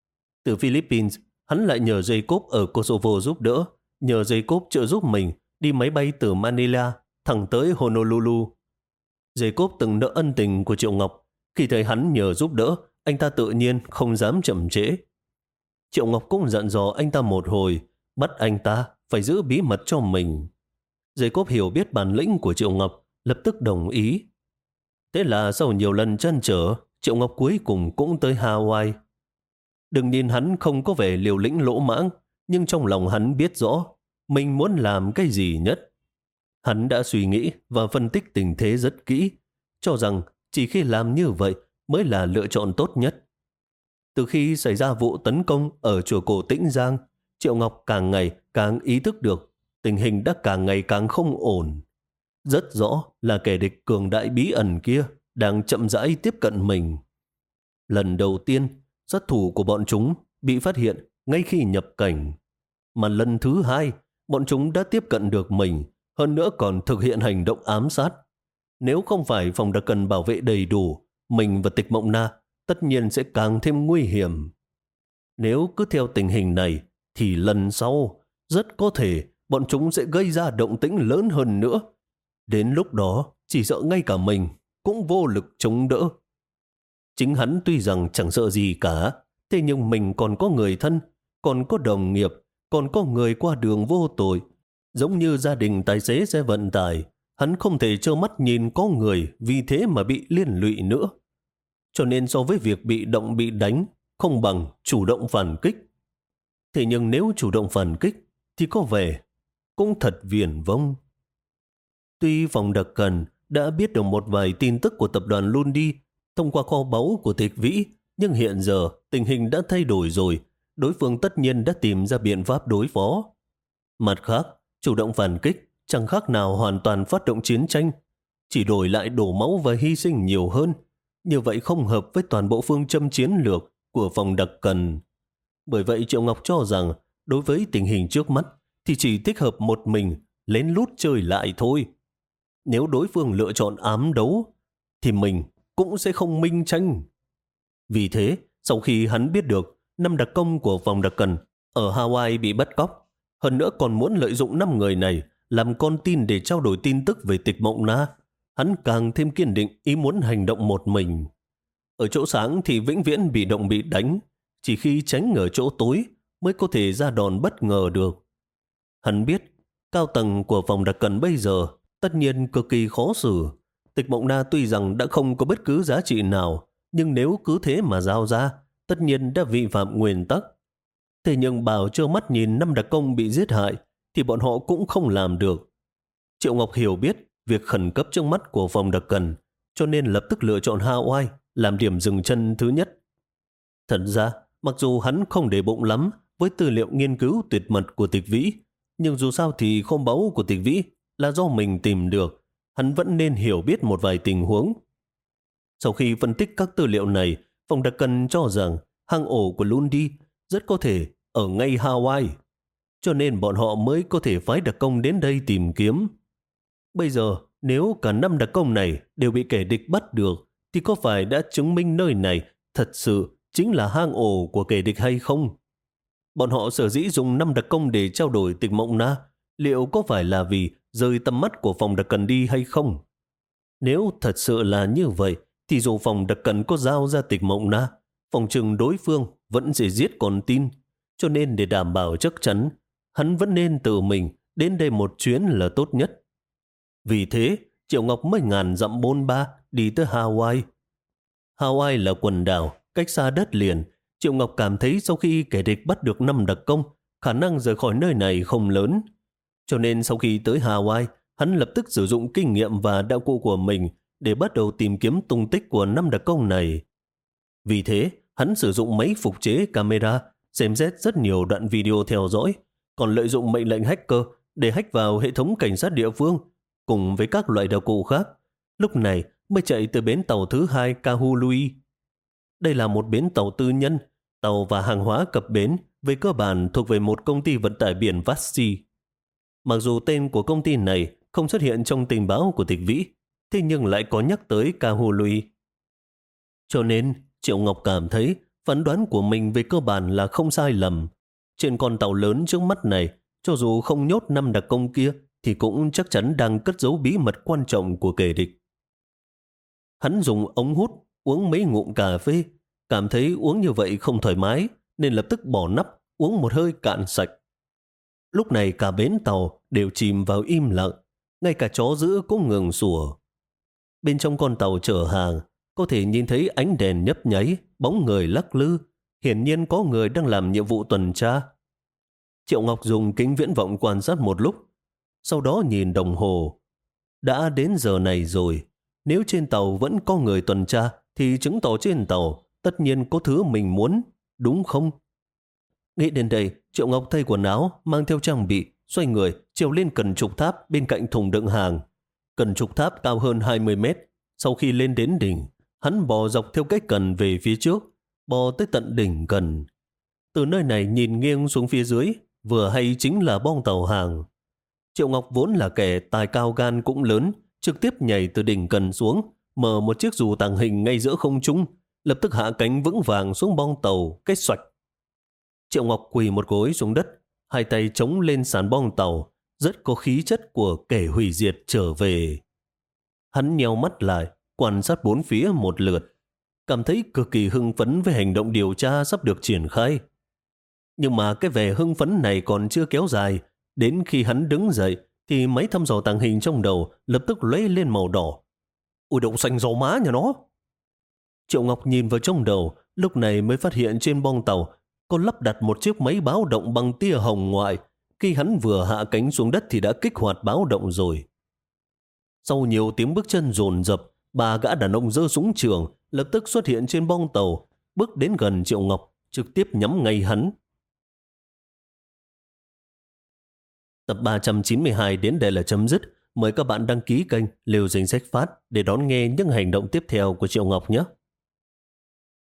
Từ Philippines, hắn lại nhờ Jacob ở Kosovo giúp đỡ, nhờ Jacob trợ giúp mình đi máy bay từ Manila thẳng tới Honolulu. Jacob từng nợ ân tình của Triệu Ngọc. Khi thấy hắn nhờ giúp đỡ, anh ta tự nhiên không dám chậm trễ. Triệu Ngọc cũng dặn dò anh ta một hồi, bắt anh ta phải giữ bí mật cho mình. Jacob hiểu biết bản lĩnh của Triệu Ngọc, lập tức đồng ý. Thế là sau nhiều lần trăn trở, Triệu Ngọc cuối cùng cũng tới Hawaii. Đừng nhìn hắn không có vẻ liều lĩnh lỗ mãng, nhưng trong lòng hắn biết rõ mình muốn làm cái gì nhất. Hắn đã suy nghĩ và phân tích tình thế rất kỹ, cho rằng chỉ khi làm như vậy mới là lựa chọn tốt nhất. Từ khi xảy ra vụ tấn công ở chùa cổ Tĩnh Giang, Triệu Ngọc càng ngày càng ý thức được tình hình đã càng ngày càng không ổn. Rất rõ là kẻ địch cường đại bí ẩn kia đang chậm rãi tiếp cận mình. Lần đầu tiên, sát thủ của bọn chúng bị phát hiện ngay khi nhập cảnh. Mà lần thứ hai, bọn chúng đã tiếp cận được mình, hơn nữa còn thực hiện hành động ám sát. Nếu không phải phòng đặc cần bảo vệ đầy đủ, mình và Tịch Mộng Na tất nhiên sẽ càng thêm nguy hiểm. Nếu cứ theo tình hình này, thì lần sau rất có thể bọn chúng sẽ gây ra động tĩnh lớn hơn nữa. Đến lúc đó, chỉ sợ ngay cả mình cũng vô lực chống đỡ. Chính hắn tuy rằng chẳng sợ gì cả, thế nhưng mình còn có người thân, còn có đồng nghiệp, còn có người qua đường vô tội. Giống như gia đình tài xế xe vận tải, hắn không thể trơ mắt nhìn có người vì thế mà bị liên lụy nữa. Cho nên so với việc bị động bị đánh, không bằng chủ động phản kích. Thế nhưng nếu chủ động phản kích, thì có vẻ cũng thật viển vông. Tuy phòng đặc cần đã biết được một vài tin tức của tập đoàn Lundi thông qua kho báu của Tịch Vĩ, nhưng hiện giờ tình hình đã thay đổi rồi, đối phương tất nhiên đã tìm ra biện pháp đối phó. Mặt khác, chủ động phản kích chẳng khác nào hoàn toàn phát động chiến tranh, chỉ đổi lại đổ máu và hy sinh nhiều hơn. Như vậy không hợp với toàn bộ phương châm chiến lược của phòng đặc cần. Bởi vậy Triệu Ngọc cho rằng đối với tình hình trước mắt thì chỉ thích hợp một mình lén lút chơi lại thôi. Nếu đối phương lựa chọn ám đấu thì mình cũng sẽ không minh tranh. Vì thế, sau khi hắn biết được năm đặc công của phòng đặc cần ở Hawaii bị bắt cóc, hơn nữa còn muốn lợi dụng năm người này làm con tin để trao đổi tin tức về Tịch Mộng Na, hắn càng thêm kiên định ý muốn hành động một mình. Ở chỗ sáng thì vĩnh viễn bị động bị đánh, chỉ khi tránh ở chỗ tối mới có thể ra đòn bất ngờ được. Hắn biết, cao tầng của phòng đặc cần bây giờ tất nhiên cực kỳ khó xử. Tịch Mộng Na tuy rằng đã không có bất cứ giá trị nào, nhưng nếu cứ thế mà giao ra, tất nhiên đã vi phạm nguyên tắc. Thế nhưng bảo trơ mắt nhìn năm đặc công bị giết hại, thì bọn họ cũng không làm được. Triệu Ngọc hiểu biết việc khẩn cấp trước mắt của phòng đặc cần, cho nên lập tức lựa chọn Hawaii làm điểm dừng chân thứ nhất. Thật ra, mặc dù hắn không để bụng lắm với tư liệu nghiên cứu tuyệt mật của Tịch Vĩ, nhưng dù sao thì kho báu của Tịch Vĩ là do mình tìm được, hắn vẫn nên hiểu biết một vài tình huống. Sau khi phân tích các tư liệu này, phòng đặc cần cho rằng hang ổ của Lundi rất có thể ở ngay Hawaii, cho nên bọn họ mới có thể phái đặc công đến đây tìm kiếm. Bây giờ, nếu cả năm đặc công này đều bị kẻ địch bắt được, thì có phải đã chứng minh nơi này thật sự chính là hang ổ của kẻ địch hay không? Bọn họ sở dĩ dùng năm đặc công để trao đổi Tịch Mộng Na, liệu có phải là vì rời tầm mắt của phòng đặc cần đi hay không? Nếu thật sự là như vậy, thì dù phòng đặc cần có giao ra Tịch Mộng Na, phòng trừng đối phương vẫn sẽ giết con tin. Cho nên để đảm bảo chắc chắn, hắn vẫn nên tự mình đến đây một chuyến là tốt nhất. Vì thế, Triệu Ngọc mới ngàn dặm bôn ba đi tới Hawaii. Hawaii là quần đảo, cách xa đất liền. Triệu Ngọc cảm thấy sau khi kẻ địch bắt được năm đặc công, khả năng rời khỏi nơi này không lớn. Cho nên sau khi tới Hawaii, hắn lập tức sử dụng kinh nghiệm và đạo cụ của mình để bắt đầu tìm kiếm tung tích của năm đặc công này. Vì thế, hắn sử dụng máy phục chế camera, xem xét rất nhiều đoạn video theo dõi, còn lợi dụng mệnh lệnh hacker để hack vào hệ thống cảnh sát địa phương, cùng với các loại đạo cụ khác. Lúc này mới chạy từ bến tàu thứ hai Kahului. Đây là một bến tàu tư nhân, tàu và hàng hóa cập bến về cơ bản thuộc về một công ty vận tải biển Vassi. Mặc dù tên của công ty này không xuất hiện trong tình báo của Tịch Vĩ, thế nhưng lại có nhắc tới Kahului. Cho nên, Triệu Ngọc cảm thấy phán đoán của mình về cơ bản là không sai lầm. Trên con tàu lớn trước mắt này, cho dù không nhốt năm đặc công kia, thì cũng chắc chắn đang cất giấu bí mật quan trọng của kẻ địch. Hắn dùng ống hút uống mấy ngụm cà phê, cảm thấy uống như vậy không thoải mái, nên lập tức bỏ nắp uống một hơi cạn sạch. Lúc này cả bến tàu đều chìm vào im lặng, ngay cả chó giữ cũng ngừng sủa. Bên trong con tàu chở hàng, có thể nhìn thấy ánh đèn nhấp nháy, bóng người lắc lư, hiển nhiên có người đang làm nhiệm vụ tuần tra. Triệu Ngọc dùng kính viễn vọng quan sát một lúc, sau đó nhìn đồng hồ. Đã đến giờ này rồi, nếu trên tàu vẫn có người tuần tra thì chứng tỏ trên tàu tất nhiên có thứ mình muốn, đúng không? Nghĩ đến đây, Triệu Ngọc thay quần áo, mang theo trang bị, xoay người, trèo lên cần trục tháp bên cạnh thùng đựng hàng. Cần trục tháp cao hơn hai mươi mét. Sau khi lên đến đỉnh, Hắn bò dọc theo cái cần về phía trước, bò tới tận đỉnh cần. Từ nơi này nhìn nghiêng xuống phía dưới, vừa hay chính là bong tàu hàng. Triệu Ngọc vốn là kẻ tài cao gan cũng lớn, trực tiếp nhảy từ đỉnh cần xuống, mở một chiếc dù tàng hình ngay giữa không trung, lập tức hạ cánh vững vàng xuống bong tàu, kết xoạch. Triệu Ngọc quỳ một gối xuống đất, hai tay chống lên sàn bong tàu, rất có khí chất của kẻ hủy diệt trở về. Hắn nheo mắt lại, quan sát bốn phía một lượt, cảm thấy cực kỳ hưng phấn với hành động điều tra sắp được triển khai. Nhưng mà cái vẻ hưng phấn này còn chưa kéo dài, đến khi hắn đứng dậy thì máy thăm dò tàng hình trong đầu lập tức lóe lên màu đỏ. Ôi đậu xanh gió má nhà nó! Triệu Ngọc nhìn vào trong đầu, lúc này mới phát hiện trên bong tàu có lắp đặt một chiếc máy báo động bằng tia hồng ngoại. Khi hắn vừa hạ cánh xuống đất thì đã kích hoạt báo động rồi. Sau nhiều tiếng bước chân dồn dập, ba gã đàn ông giơ súng trường lập tức xuất hiện trên bong tàu, bước đến gần Triệu Ngọc, trực tiếp nhắm ngay hắn. Tập ba trăm chín mươi hai đến đây là chấm dứt. Mời các bạn đăng ký kênh Liều Danh Sách Phát để đón nghe những hành động tiếp theo của Triệu Ngọc nhé.